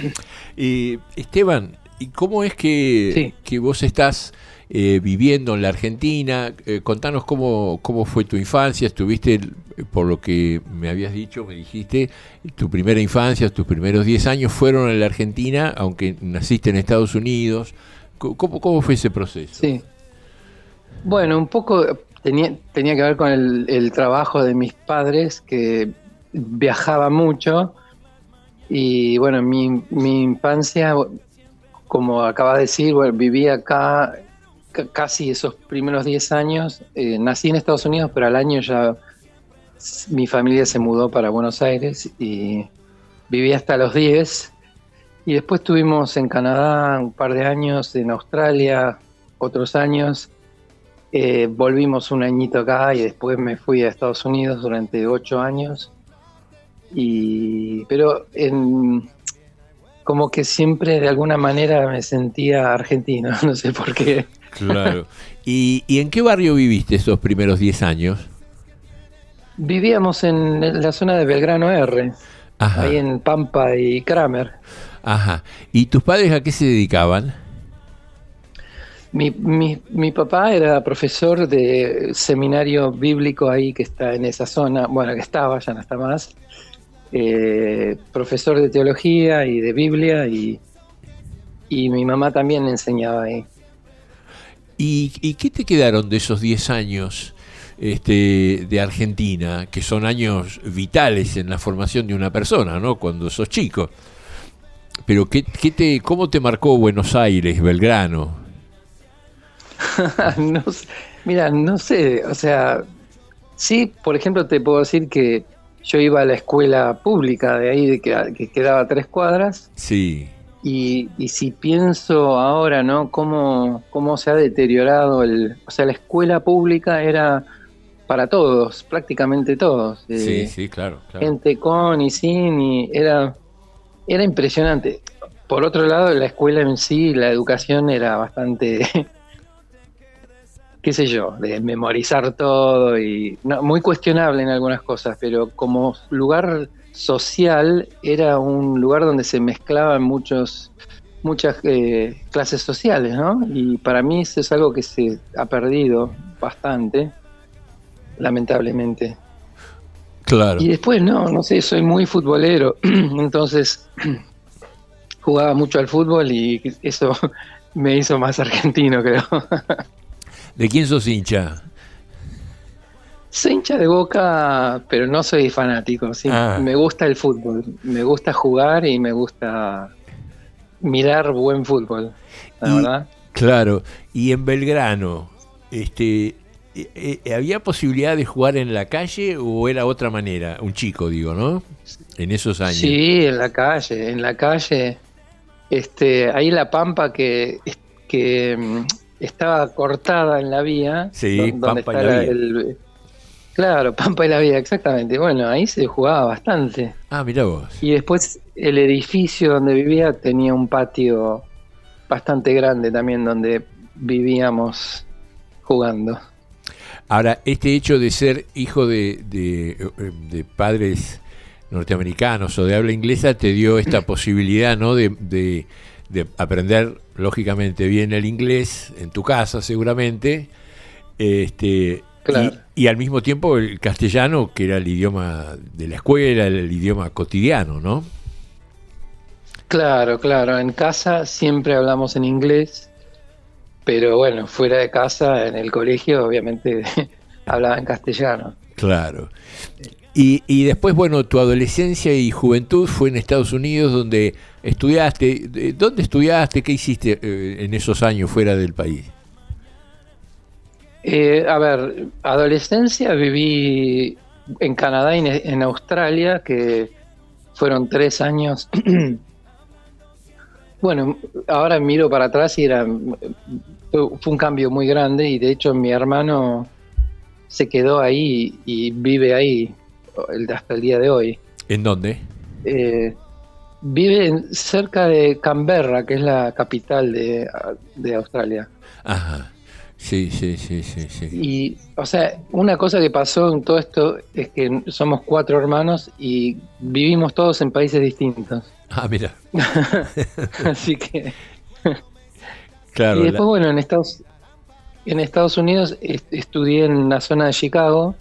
Speaker 4: Y Esteban, ¿y cómo es que vos estás viviendo en la Argentina? Contanos cómo fue tu infancia. Estuviste, por lo que me dijiste, tu primera infancia, tus primeros 10 años fueron en la Argentina, aunque naciste en Estados Unidos. ¿Cómo fue ese proceso?
Speaker 18: Sí. Bueno, un poco tenía que ver con el trabajo de mis padres, que viajaba mucho, y bueno, mi infancia, como acabas de decir, bueno, viví acá casi esos primeros 10 años. Nací en Estados Unidos, pero al año ya mi familia se mudó para Buenos Aires y viví hasta los 10, y después estuvimos en Canadá un par de años, en Australia otros años. Volvimos un añito acá y después me fui a Estados Unidos durante 8 años, pero como que siempre de alguna manera me sentía argentino, no sé por qué.
Speaker 4: Claro. ¿Y en qué barrio viviste esos primeros 10 años?
Speaker 18: Vivíamos en la zona de Belgrano R,
Speaker 4: Ajá.
Speaker 18: Ahí en Pampa y Kramer.
Speaker 4: Ajá. ¿Y tus padres a qué se dedicaban?
Speaker 18: Mi papá era profesor de seminario bíblico ahí, que está en esa zona, bueno, que estaba, ya no está más, profesor de teología y de Biblia, y mi mamá también enseñaba ahí.
Speaker 4: ¿Y qué te quedaron de esos 10 años de Argentina, que son años vitales en la formación de una persona, ¿no? Cuando sos chico. Pero ¿cómo te marcó Buenos Aires, Belgrano?
Speaker 18: Mira, no sé, o sea, sí, por ejemplo, te puedo decir que yo iba a la escuela pública de ahí, que quedaba a 3 cuadras.
Speaker 4: Sí.
Speaker 18: Y si pienso ahora, ¿no? Cómo se ha deteriorado o sea, la escuela pública era para todos, prácticamente todos.
Speaker 4: Sí, claro.
Speaker 18: Gente con y sin, y era impresionante. Por otro lado, la escuela en sí, la educación era bastante, qué sé yo, de memorizar todo, y muy cuestionable en algunas cosas, pero como lugar social era un lugar donde se mezclaban muchas clases sociales, ¿no? Y para mí eso es algo que se ha perdido bastante, lamentablemente.
Speaker 4: Claro.
Speaker 18: Y después, no sé, soy muy futbolero, entonces jugaba mucho al fútbol y eso me hizo más argentino, creo.
Speaker 4: ¿De quién sos hincha?
Speaker 18: Soy hincha de Boca, pero no soy fanático, sí. Me gusta el fútbol, me gusta jugar y me gusta mirar buen fútbol, la verdad.
Speaker 4: Claro, y en Belgrano, ¿había posibilidad de jugar en la calle o era otra manera? Un chico, digo, ¿no? En esos años.
Speaker 18: Sí, en la calle. Ahí la Pampa que estaba cortada en la vía.
Speaker 4: Sí,
Speaker 18: donde
Speaker 4: Pampa y la vía.
Speaker 18: Claro, Pampa y la vía, exactamente. Bueno, ahí se jugaba bastante.
Speaker 4: Ah, mirá vos.
Speaker 18: Y después el edificio donde vivía tenía un patio bastante grande también, donde vivíamos jugando.
Speaker 4: Ahora, este hecho de ser hijo de padres norteamericanos o de habla inglesa te dio esta posibilidad, ¿no? de aprender lógicamente bien el inglés en tu casa seguramente,
Speaker 18: claro.
Speaker 4: y al mismo tiempo el castellano, que era el idioma de la escuela, el idioma cotidiano, ¿no?
Speaker 18: Claro, en casa siempre hablamos en inglés, pero bueno, fuera de casa, en el colegio, obviamente hablaba en castellano.
Speaker 4: Claro. Y después, bueno, tu adolescencia y juventud fue en Estados Unidos, donde estudiaste. ¿Dónde estudiaste? ¿Qué hiciste en esos años fuera del país?
Speaker 18: Adolescencia viví en Canadá y en Australia, que fueron 3 años. Bueno, ahora miro para atrás y fue un cambio muy grande, y de hecho mi hermano se quedó ahí y vive ahí hasta el día de hoy.
Speaker 4: ¿En dónde?
Speaker 18: Vive cerca de Canberra, que es la capital de Australia.
Speaker 4: Ajá, sí.
Speaker 18: Y, o sea, una cosa que pasó en todo esto es que somos 4 hermanos y vivimos todos en países distintos.
Speaker 4: Ah, mira.
Speaker 18: Así que...
Speaker 4: Claro.
Speaker 18: Y después, bueno, en Estados Unidos estudié en la zona de Chicago.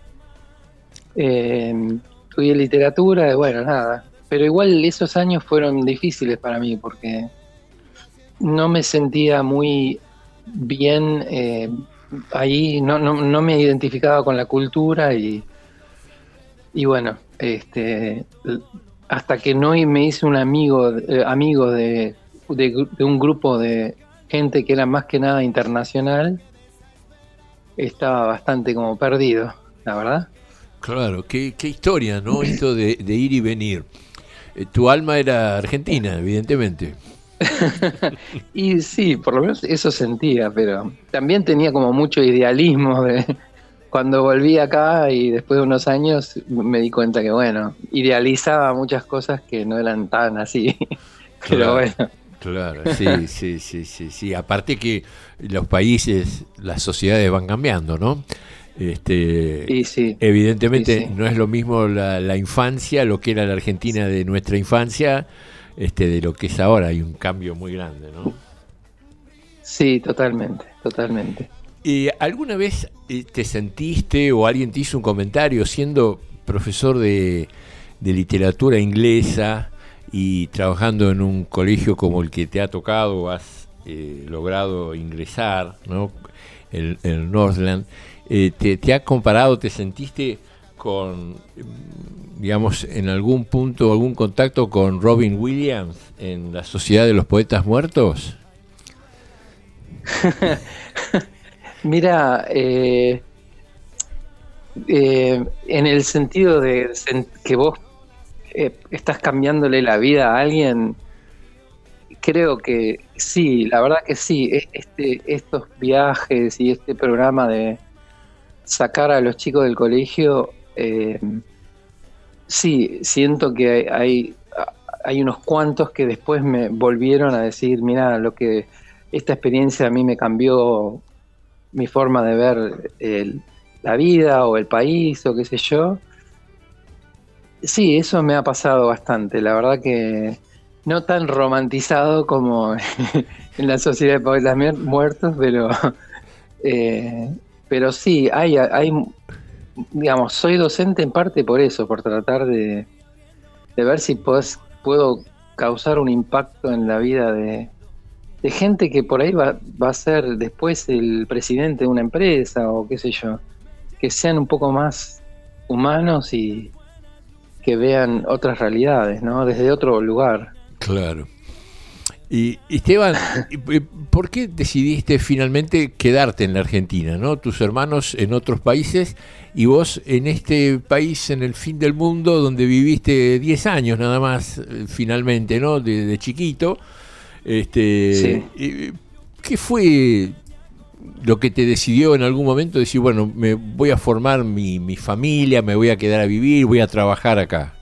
Speaker 18: Estudié literatura y bueno, nada. Pero igual esos años fueron difíciles para mí porque no me sentía muy bien ahí, no me identificaba con la cultura y bueno, hasta que no me hice un amigo de un grupo de gente que era más que nada internacional, estaba bastante como perdido, la verdad.
Speaker 4: Claro, qué historia, ¿no? Esto de ir y venir. Tu alma era argentina, evidentemente.
Speaker 18: Y sí, por lo menos eso sentía, pero también tenía como mucho idealismo cuando volví acá, y después de unos años me di cuenta que, bueno, idealizaba muchas cosas que no eran tan así. Pero bueno.
Speaker 4: Claro, sí. Aparte que los países, las sociedades van cambiando, ¿no? Evidentemente no es lo mismo la infancia, lo que era la Argentina de nuestra infancia, de lo que es ahora. Hay un cambio muy grande, ¿no?
Speaker 18: Sí, totalmente.
Speaker 4: ¿Alguna vez te sentiste o alguien te hizo un comentario siendo profesor de literatura inglesa y trabajando en un colegio como el que te ha tocado, has logrado ingresar, ¿no? El Northland? ¿Te ha comparado, te sentiste con, digamos, en algún punto, algún contacto con Robin Williams en la Sociedad de los Poetas Muertos?
Speaker 18: Mira, en el sentido de que vos estás cambiándole la vida a alguien, creo que sí, la verdad que sí. Estos viajes y este programa de sacar a los chicos del colegio, sí, siento que hay unos cuantos que después me volvieron a decir, mira, esta experiencia a mí me cambió mi forma de ver la vida o el país o qué sé yo. Sí, eso me ha pasado bastante, la verdad que no tan romantizado como en la Sociedad de Poetas Muertos, pero sí, hay, digamos, soy docente en parte por eso, por tratar de ver si puedo causar un impacto en la vida de gente que por ahí va a ser después el presidente de una empresa o qué sé yo, que sean un poco más humanos y que vean otras realidades, ¿no? Desde otro lugar.
Speaker 4: Claro. Y Esteban, ¿por qué decidiste finalmente quedarte en la Argentina, ¿no? Tus hermanos en otros países y vos en este país, en el fin del mundo, donde viviste 10 años nada más, finalmente, ¿no? De chiquito.
Speaker 18: Sí.
Speaker 4: ¿Qué fue lo que te decidió en algún momento decir, bueno, me voy a formar mi familia, me voy a quedar a vivir, voy a trabajar acá?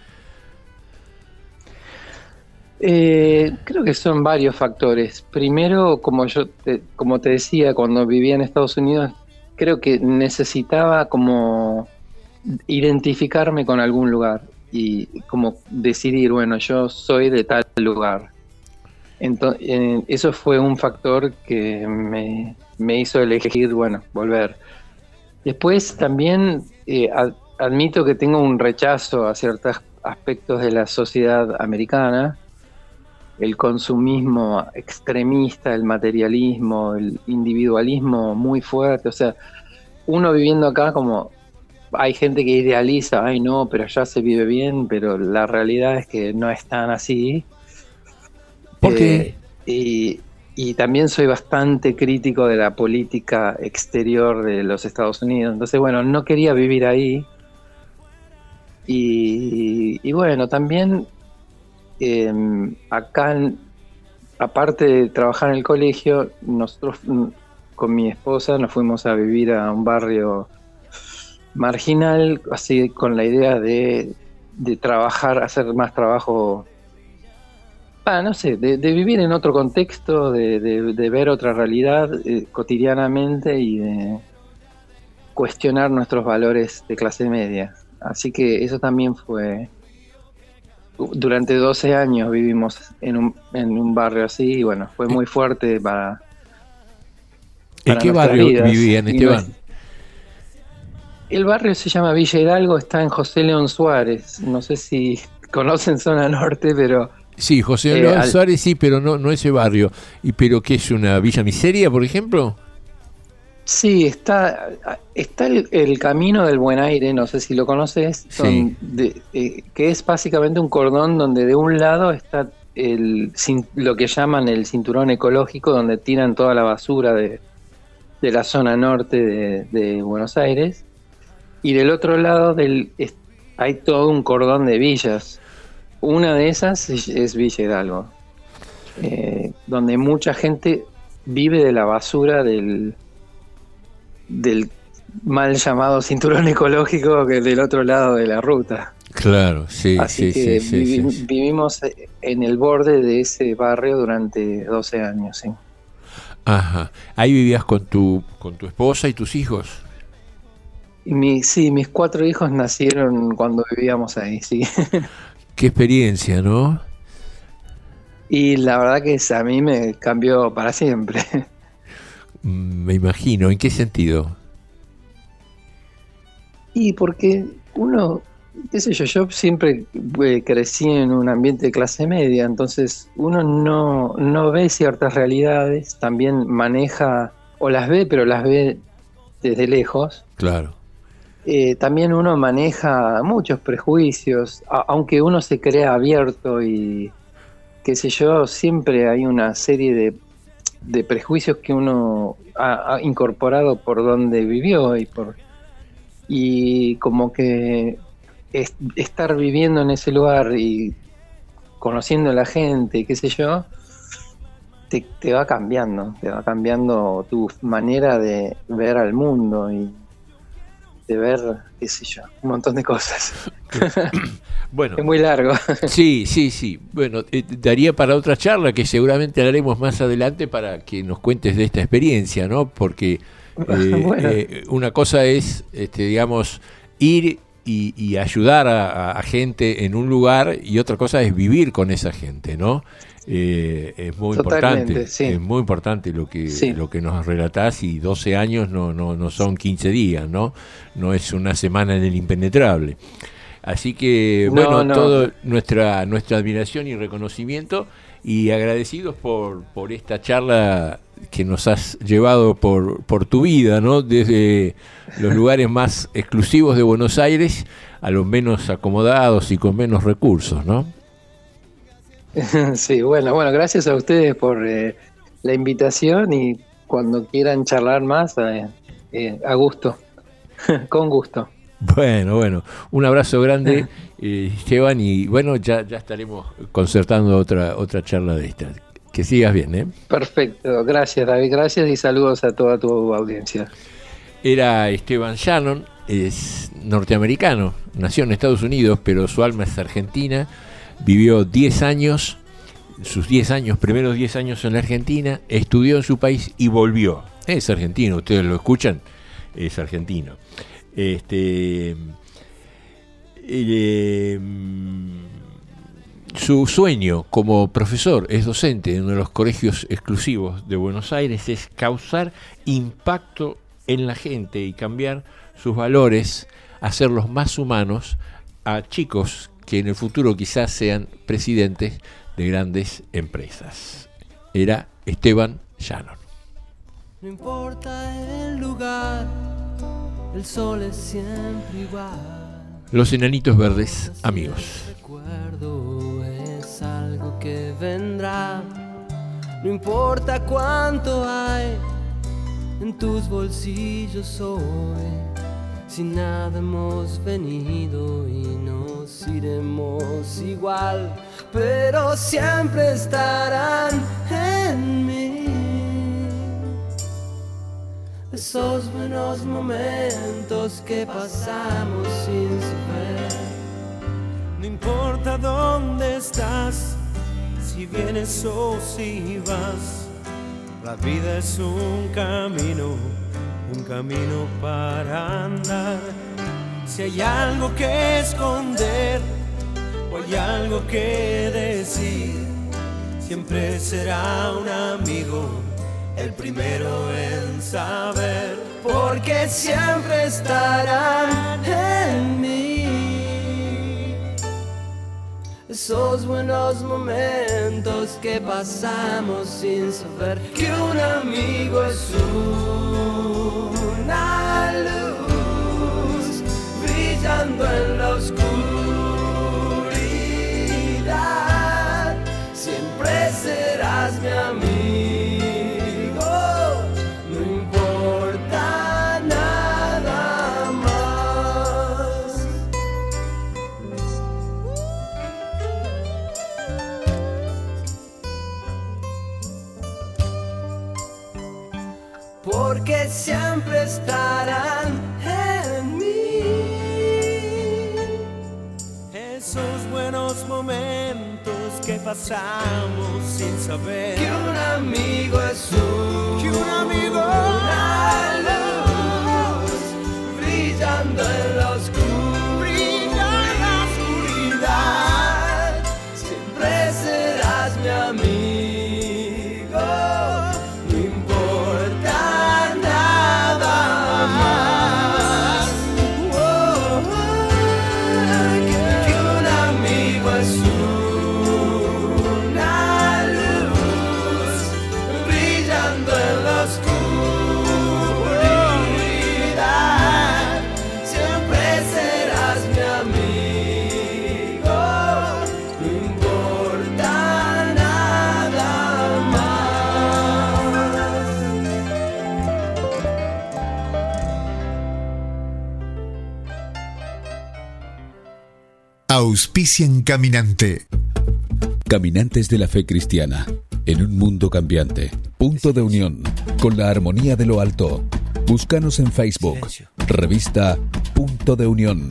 Speaker 18: Creo que son varios factores. Primero, como te decía, cuando vivía en Estados Unidos, creo que necesitaba como identificarme con algún lugar y como decidir, bueno, yo soy de tal lugar. Entonces, eso fue un factor que me hizo elegir, bueno, volver. Después también admito que tengo un rechazo a ciertos aspectos de la sociedad americana. El consumismo extremista, el materialismo, el individualismo muy fuerte. O sea, uno viviendo acá, como hay gente que idealiza, ay no, pero allá se vive bien, pero la realidad es que no es tan así.
Speaker 4: ¿Por qué?
Speaker 18: Y también soy bastante crítico de la política exterior de los Estados Unidos. Entonces, bueno, no quería vivir ahí. Y bueno, también acá, aparte de trabajar en el colegio, nosotros con mi esposa nos fuimos a vivir a un barrio marginal, así con la idea de trabajar, hacer más trabajo, no sé, de vivir en otro contexto, de ver otra realidad cotidianamente y de cuestionar nuestros valores de clase media. Así que eso también fue... Durante 12 años vivimos en un barrio así y bueno, fue muy fuerte para
Speaker 4: ¿En qué barrio
Speaker 18: vidas.
Speaker 4: vivían, Esteban?
Speaker 18: El barrio se llama Villa Hidalgo, está en José León Suárez. No sé si conocen zona norte, pero...
Speaker 4: Sí, José León Suárez sí, pero no ese barrio. ¿Pero qué es, una Villa Miseria, por ejemplo?
Speaker 18: Sí, está el Camino del Buen Aire, no sé si lo conoces,
Speaker 4: Sí.
Speaker 18: que es básicamente un cordón donde de un lado está lo que llaman el cinturón ecológico, donde tiran toda la basura de la zona norte de Buenos Aires, y del otro lado hay todo un cordón de villas. Una de esas es Villa Hidalgo, donde mucha gente vive de la basura del mal llamado cinturón ecológico, que es del otro lado de la ruta.
Speaker 4: Claro, sí.
Speaker 18: Así que vivimos en el borde de ese barrio durante 12 años, sí.
Speaker 4: Ajá. ¿Ahí vivías con tu esposa y tus hijos?
Speaker 18: Sí, mis 4 hijos nacieron cuando vivíamos ahí, sí.
Speaker 4: Qué experiencia, ¿no?
Speaker 18: Y la verdad que a mí me cambió para siempre.
Speaker 4: Me imagino. ¿En qué sentido?
Speaker 18: Y porque uno, qué sé yo siempre crecí en un ambiente de clase media, entonces uno no ve ciertas realidades, también maneja, o las ve, pero las ve desde lejos.
Speaker 4: Claro.
Speaker 18: También uno maneja muchos prejuicios, aunque uno se crea abierto y qué sé yo, siempre hay una serie de prejuicios que uno ha incorporado por donde vivió y como que estar viviendo en ese lugar y conociendo a la gente, qué sé yo, te va cambiando tu manera de ver al mundo y de ver, qué sé yo, un montón de cosas.
Speaker 4: Bueno,
Speaker 18: es muy largo.
Speaker 4: Sí. Bueno, daría para otra charla que seguramente haremos más adelante para que nos cuentes de esta experiencia, ¿no? Porque
Speaker 18: Bueno.
Speaker 4: una cosa es, digamos, ir y ayudar a gente en un lugar y otra cosa es vivir con esa gente, ¿no? Es muy importante,
Speaker 18: sí.
Speaker 4: Es muy importante lo que nos relatás, y 12 años no son 15 días, ¿no? No es una semana en el impenetrable. Así que, todo nuestra admiración y reconocimiento, y agradecidos por esta charla que nos has llevado por tu vida, ¿no? Desde los lugares más exclusivos de Buenos Aires a los menos acomodados y con menos recursos, ¿no?
Speaker 18: Sí, bueno, gracias a ustedes por la invitación y cuando quieran charlar más, a gusto, con gusto.
Speaker 4: Bueno, un abrazo grande, Esteban, y bueno, ya estaremos concertando otra charla de esta. Que sigas bien, ¿eh?
Speaker 18: Perfecto, gracias David, gracias y saludos a toda tu audiencia.
Speaker 4: Era Esteban Shannon, es norteamericano, nació en Estados Unidos, pero su alma es argentina, vivió 10 años, sus 10 años, primeros 10 años en la Argentina, estudió en su país y volvió. Es argentino, ustedes lo escuchan, es argentino. Su sueño como profesor, es docente en uno de los colegios exclusivos de Buenos Aires, es causar impacto en la gente y cambiar sus valores, hacerlos más humanos a chicos que en el futuro quizás sean presidentes de grandes empresas. Era Esteban Shannon.
Speaker 7: No importa el lugar, el sol es siempre igual.
Speaker 4: Los Enanitos Verdes, amigos.
Speaker 7: Recuerdo es algo que vendrá. No importa cuánto hay en tus bolsillos hoy, si nada hemos venido y nos iremos igual, pero siempre estarán en mí esos buenos momentos que pasamos sin saber. No importa dónde estás, si vienes o si vas, la vida es un camino para andar. Si hay algo que esconder o hay algo que decir, siempre será un amigo el primero en saber, porque siempre estarán en mí esos buenos momentos que pasamos sin saber que un amigo es una luz brillando en la oscuridad. Siempre serás mi amigo. Porque siempre estarán en mí esos buenos momentos que pasamos sin saber que un amigo es una luz brillando en la oscuridad. Siempre serás mi amigo.
Speaker 1: Auspician Caminante.
Speaker 3: Caminantes de la fe cristiana. En un mundo cambiante. Punto de unión. Con la armonía de lo alto. Búscanos en Facebook. Revista Punto de Unión.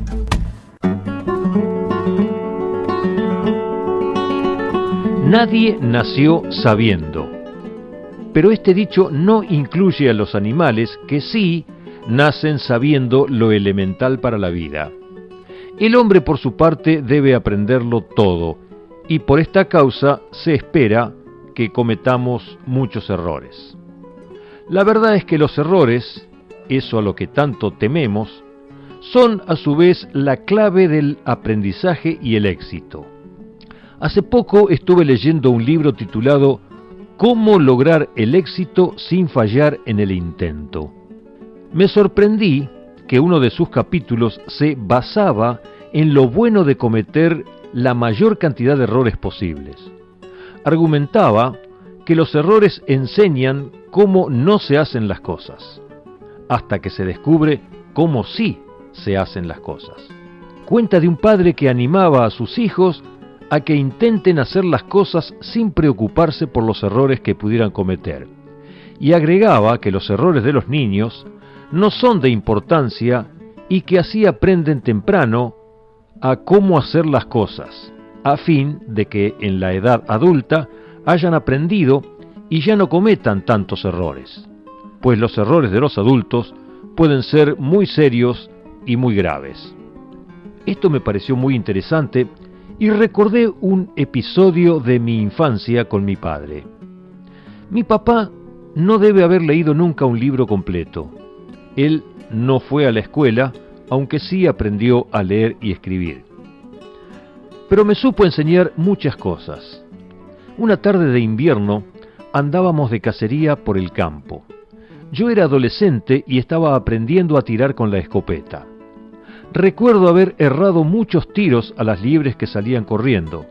Speaker 19: Nadie nació sabiendo. Pero este dicho no incluye a los animales que sí nacen sabiendo lo elemental para la vida. El hombre, por su parte, debe aprenderlo todo, y por esta causa se espera que cometamos muchos errores. La verdad es que los errores, eso a lo que tanto tememos, son a su vez la clave del aprendizaje y el éxito. Hace poco estuve leyendo un libro titulado «Cómo lograr el éxito sin fallar en el intento». Me sorprendí que uno de sus capítulos se basaba en lo bueno de cometer la mayor cantidad de errores posibles. Argumentaba que los errores enseñan cómo no se hacen las cosas, hasta que se descubre cómo sí se hacen las cosas. Cuenta de un padre que animaba a sus hijos a que intenten hacer las cosas sin preocuparse por los errores que pudieran cometer, y agregaba que los errores de los niños no son de importancia y que así aprenden temprano a cómo hacer las cosas, a fin de que en la edad adulta hayan aprendido y ya no cometan tantos errores, pues los errores de los adultos pueden ser muy serios y muy graves. Esto me pareció muy interesante y recordé un episodio de mi infancia con mi padre. Mi papá no debe haber leído nunca un libro completo. Él no fue a la escuela, aunque sí aprendió a leer y escribir. Pero me supo enseñar muchas cosas. Una tarde de invierno andábamos de cacería por el campo. Yo era adolescente y estaba aprendiendo a tirar con la escopeta. Recuerdo haber errado muchos tiros a las liebres que salían corriendo.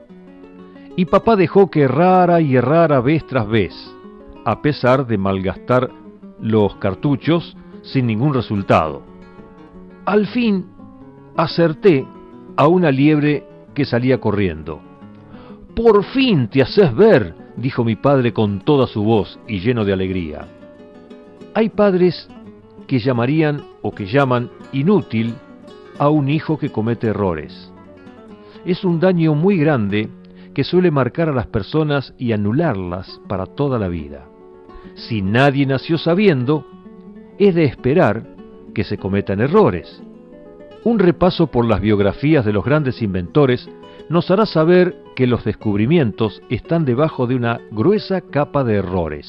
Speaker 19: Y papá dejó que errara y errara vez tras vez, a pesar de malgastar los cartuchos sin ningún resultado. Al fin, acerté a una liebre que salía corriendo. «¡Por fin te haces ver!», dijo mi padre con toda su voz y lleno de alegría. Hay padres que llamarían o que llaman inútil a un hijo que comete errores. Es un daño muy grande que suele marcar a las personas y anularlas para toda la vida. Si nadie nació sabiendo, es de esperar que se cometan errores. Un repaso por las biografías de los grandes inventores nos hará saber que los descubrimientos están debajo de una gruesa capa de errores.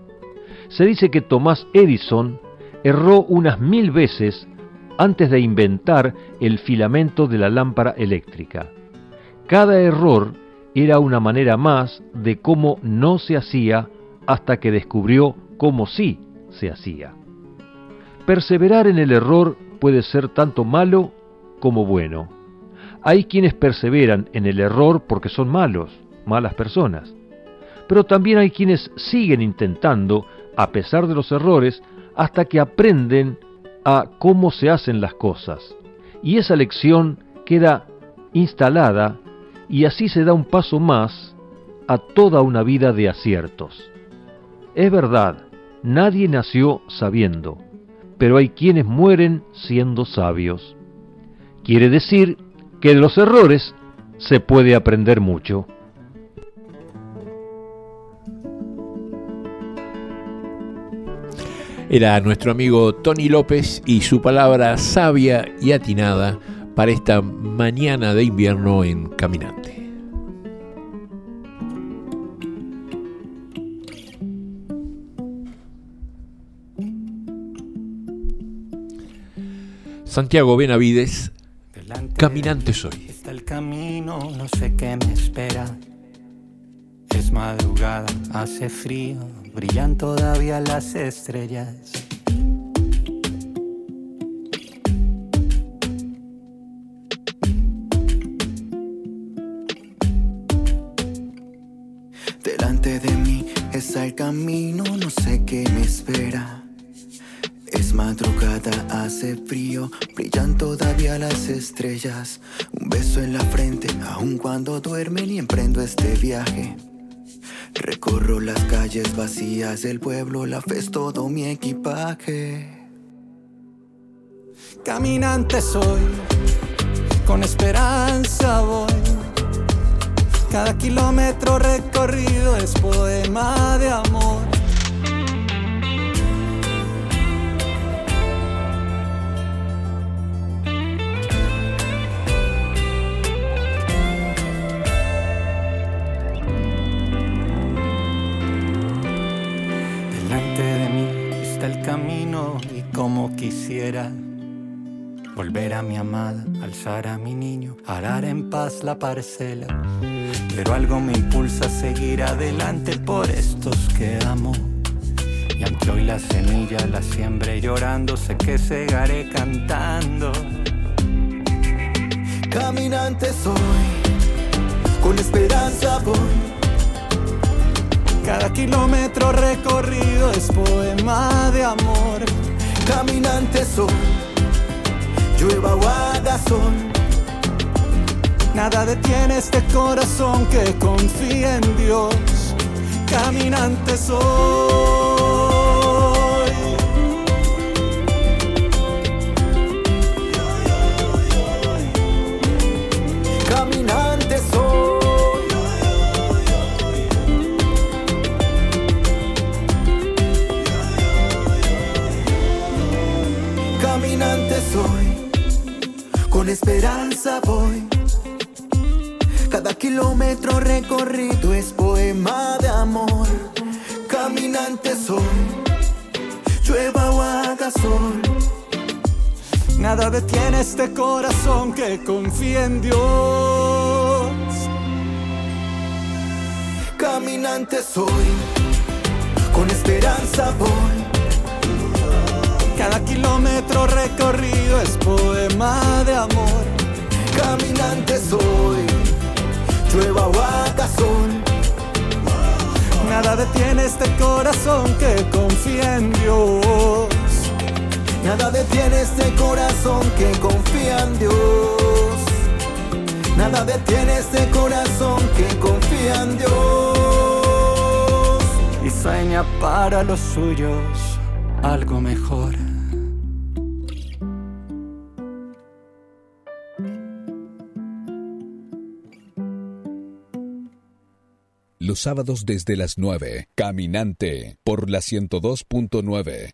Speaker 19: Se dice que Thomas Edison erró unas 1000 veces antes de inventar el filamento de la lámpara eléctrica. Cada error era una manera más de cómo no se hacía hasta que descubrió cómo sí se hacía. Perseverar en el error puede ser tanto malo como bueno. Hay quienes perseveran en el error porque son malas personas. Pero también hay quienes siguen intentando, a pesar de los errores, hasta que aprenden a cómo se hacen las cosas. Y esa lección queda instalada y así se da un paso más a toda una vida de aciertos. Es verdad, nadie nació sabiendo, pero hay quienes mueren siendo sabios. Quiere decir que de los errores se puede aprender mucho.
Speaker 4: Era nuestro amigo Tony López y su palabra sabia y atinada para esta mañana de invierno en Caminante. Santiago Benavides, Caminante soy.
Speaker 20: Está el camino, no sé qué me espera. Es madrugada, hace frío, brillan todavía las estrellas.
Speaker 21: Delante de mí está el camino, no sé qué me espera. Es madrugada, hace frío, brillan todavía las estrellas. Un beso en la frente, aun cuando duermen, y emprendo este viaje. Recorro las calles vacías del pueblo, la fe es todo mi equipaje.
Speaker 20: Caminante soy, con esperanza voy. Cada kilómetro recorrido es poema de amor. Camino y como quisiera volver a mi amada, alzar a mi niño, arar en paz la parcela. Pero algo me impulsa a seguir adelante por estos que amo. Y aunque hoy la semilla la siembre llorando, sé que segaré cantando.
Speaker 21: Caminante soy, con esperanza voy.
Speaker 20: Cada kilómetro recorrido es poema de amor.
Speaker 21: Caminante soy, llueva o haga sol.
Speaker 20: Nada detiene este corazón que confía en Dios. Caminante soy.
Speaker 21: Caminante soy. Caminante soy, con esperanza voy. Cada kilómetro recorrido es poema de amor. Caminante soy, llueva o haga sol.
Speaker 20: Nada detiene este corazón que confía en Dios.
Speaker 21: Caminante soy, con esperanza voy.
Speaker 20: Cada kilómetro recorrido es poema de amor.
Speaker 21: Caminante soy, llueva o haga sol.
Speaker 20: Nada detiene este corazón que confía en Dios.
Speaker 21: Nada detiene este corazón que confía en Dios. Nada detiene este corazón que confía en Dios.
Speaker 20: Y sueña para los suyos algo mejor.
Speaker 3: Los sábados desde las 9, Caminante, por la 102.9.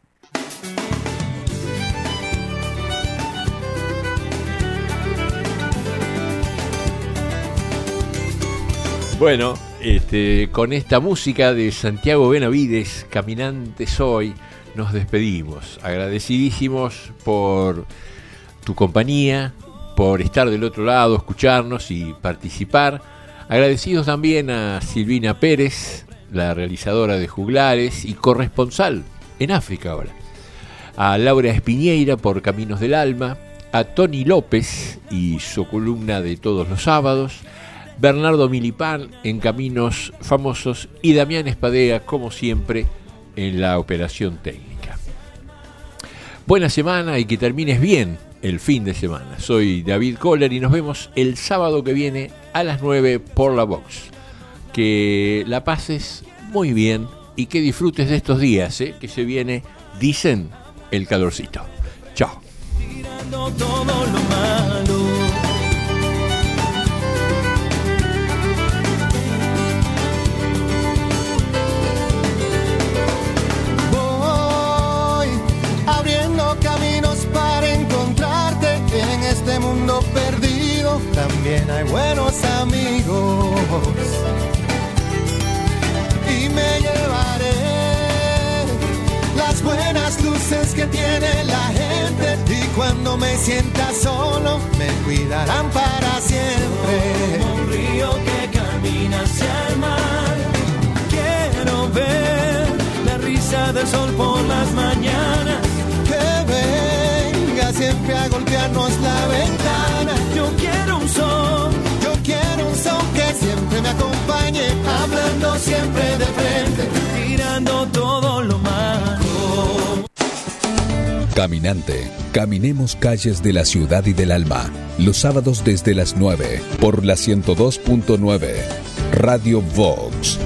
Speaker 4: Bueno, con esta música de Santiago Benavides, Caminante soy, nos despedimos. Agradecidísimos por tu compañía, por estar del otro lado, escucharnos y participar. Agradecidos también a Silvina Pérez, la realizadora de Juglares y corresponsal en África ahora. A Laura Espiñeira por Caminos del Alma, a Tony López y su columna de todos los sábados, Bernardo Milipán en Caminos Famosos y Damián Espadea, como siempre, en la operación técnica. Buena semana y que termines bien el fin de semana. Soy David Kohler y nos vemos el sábado que viene a las 9 por la Vox. Que la pases muy bien y que disfrutes de estos días, que se viene, dicen, el calorcito. Chao.
Speaker 7: Tirando todo lo malo.
Speaker 21: Voy abriendo caminos para encontrarte en este mundo perdido. También hay buenos amigos y me llevaré las buenas luces que tiene la gente, y cuando me sienta solo me cuidarán para siempre.
Speaker 7: Como un río que camina hacia el mar, quiero ver la risa del sol por las mañanas,
Speaker 21: que venga siempre a golpearnos la ventana.
Speaker 7: Yo quiero un son
Speaker 21: que siempre me acompañe, hablando siempre de frente,
Speaker 7: tirando todo lo malo.
Speaker 3: Caminante, caminemos calles de la ciudad y del alma. Los sábados desde las 9, por la 102.9, Radio Vox.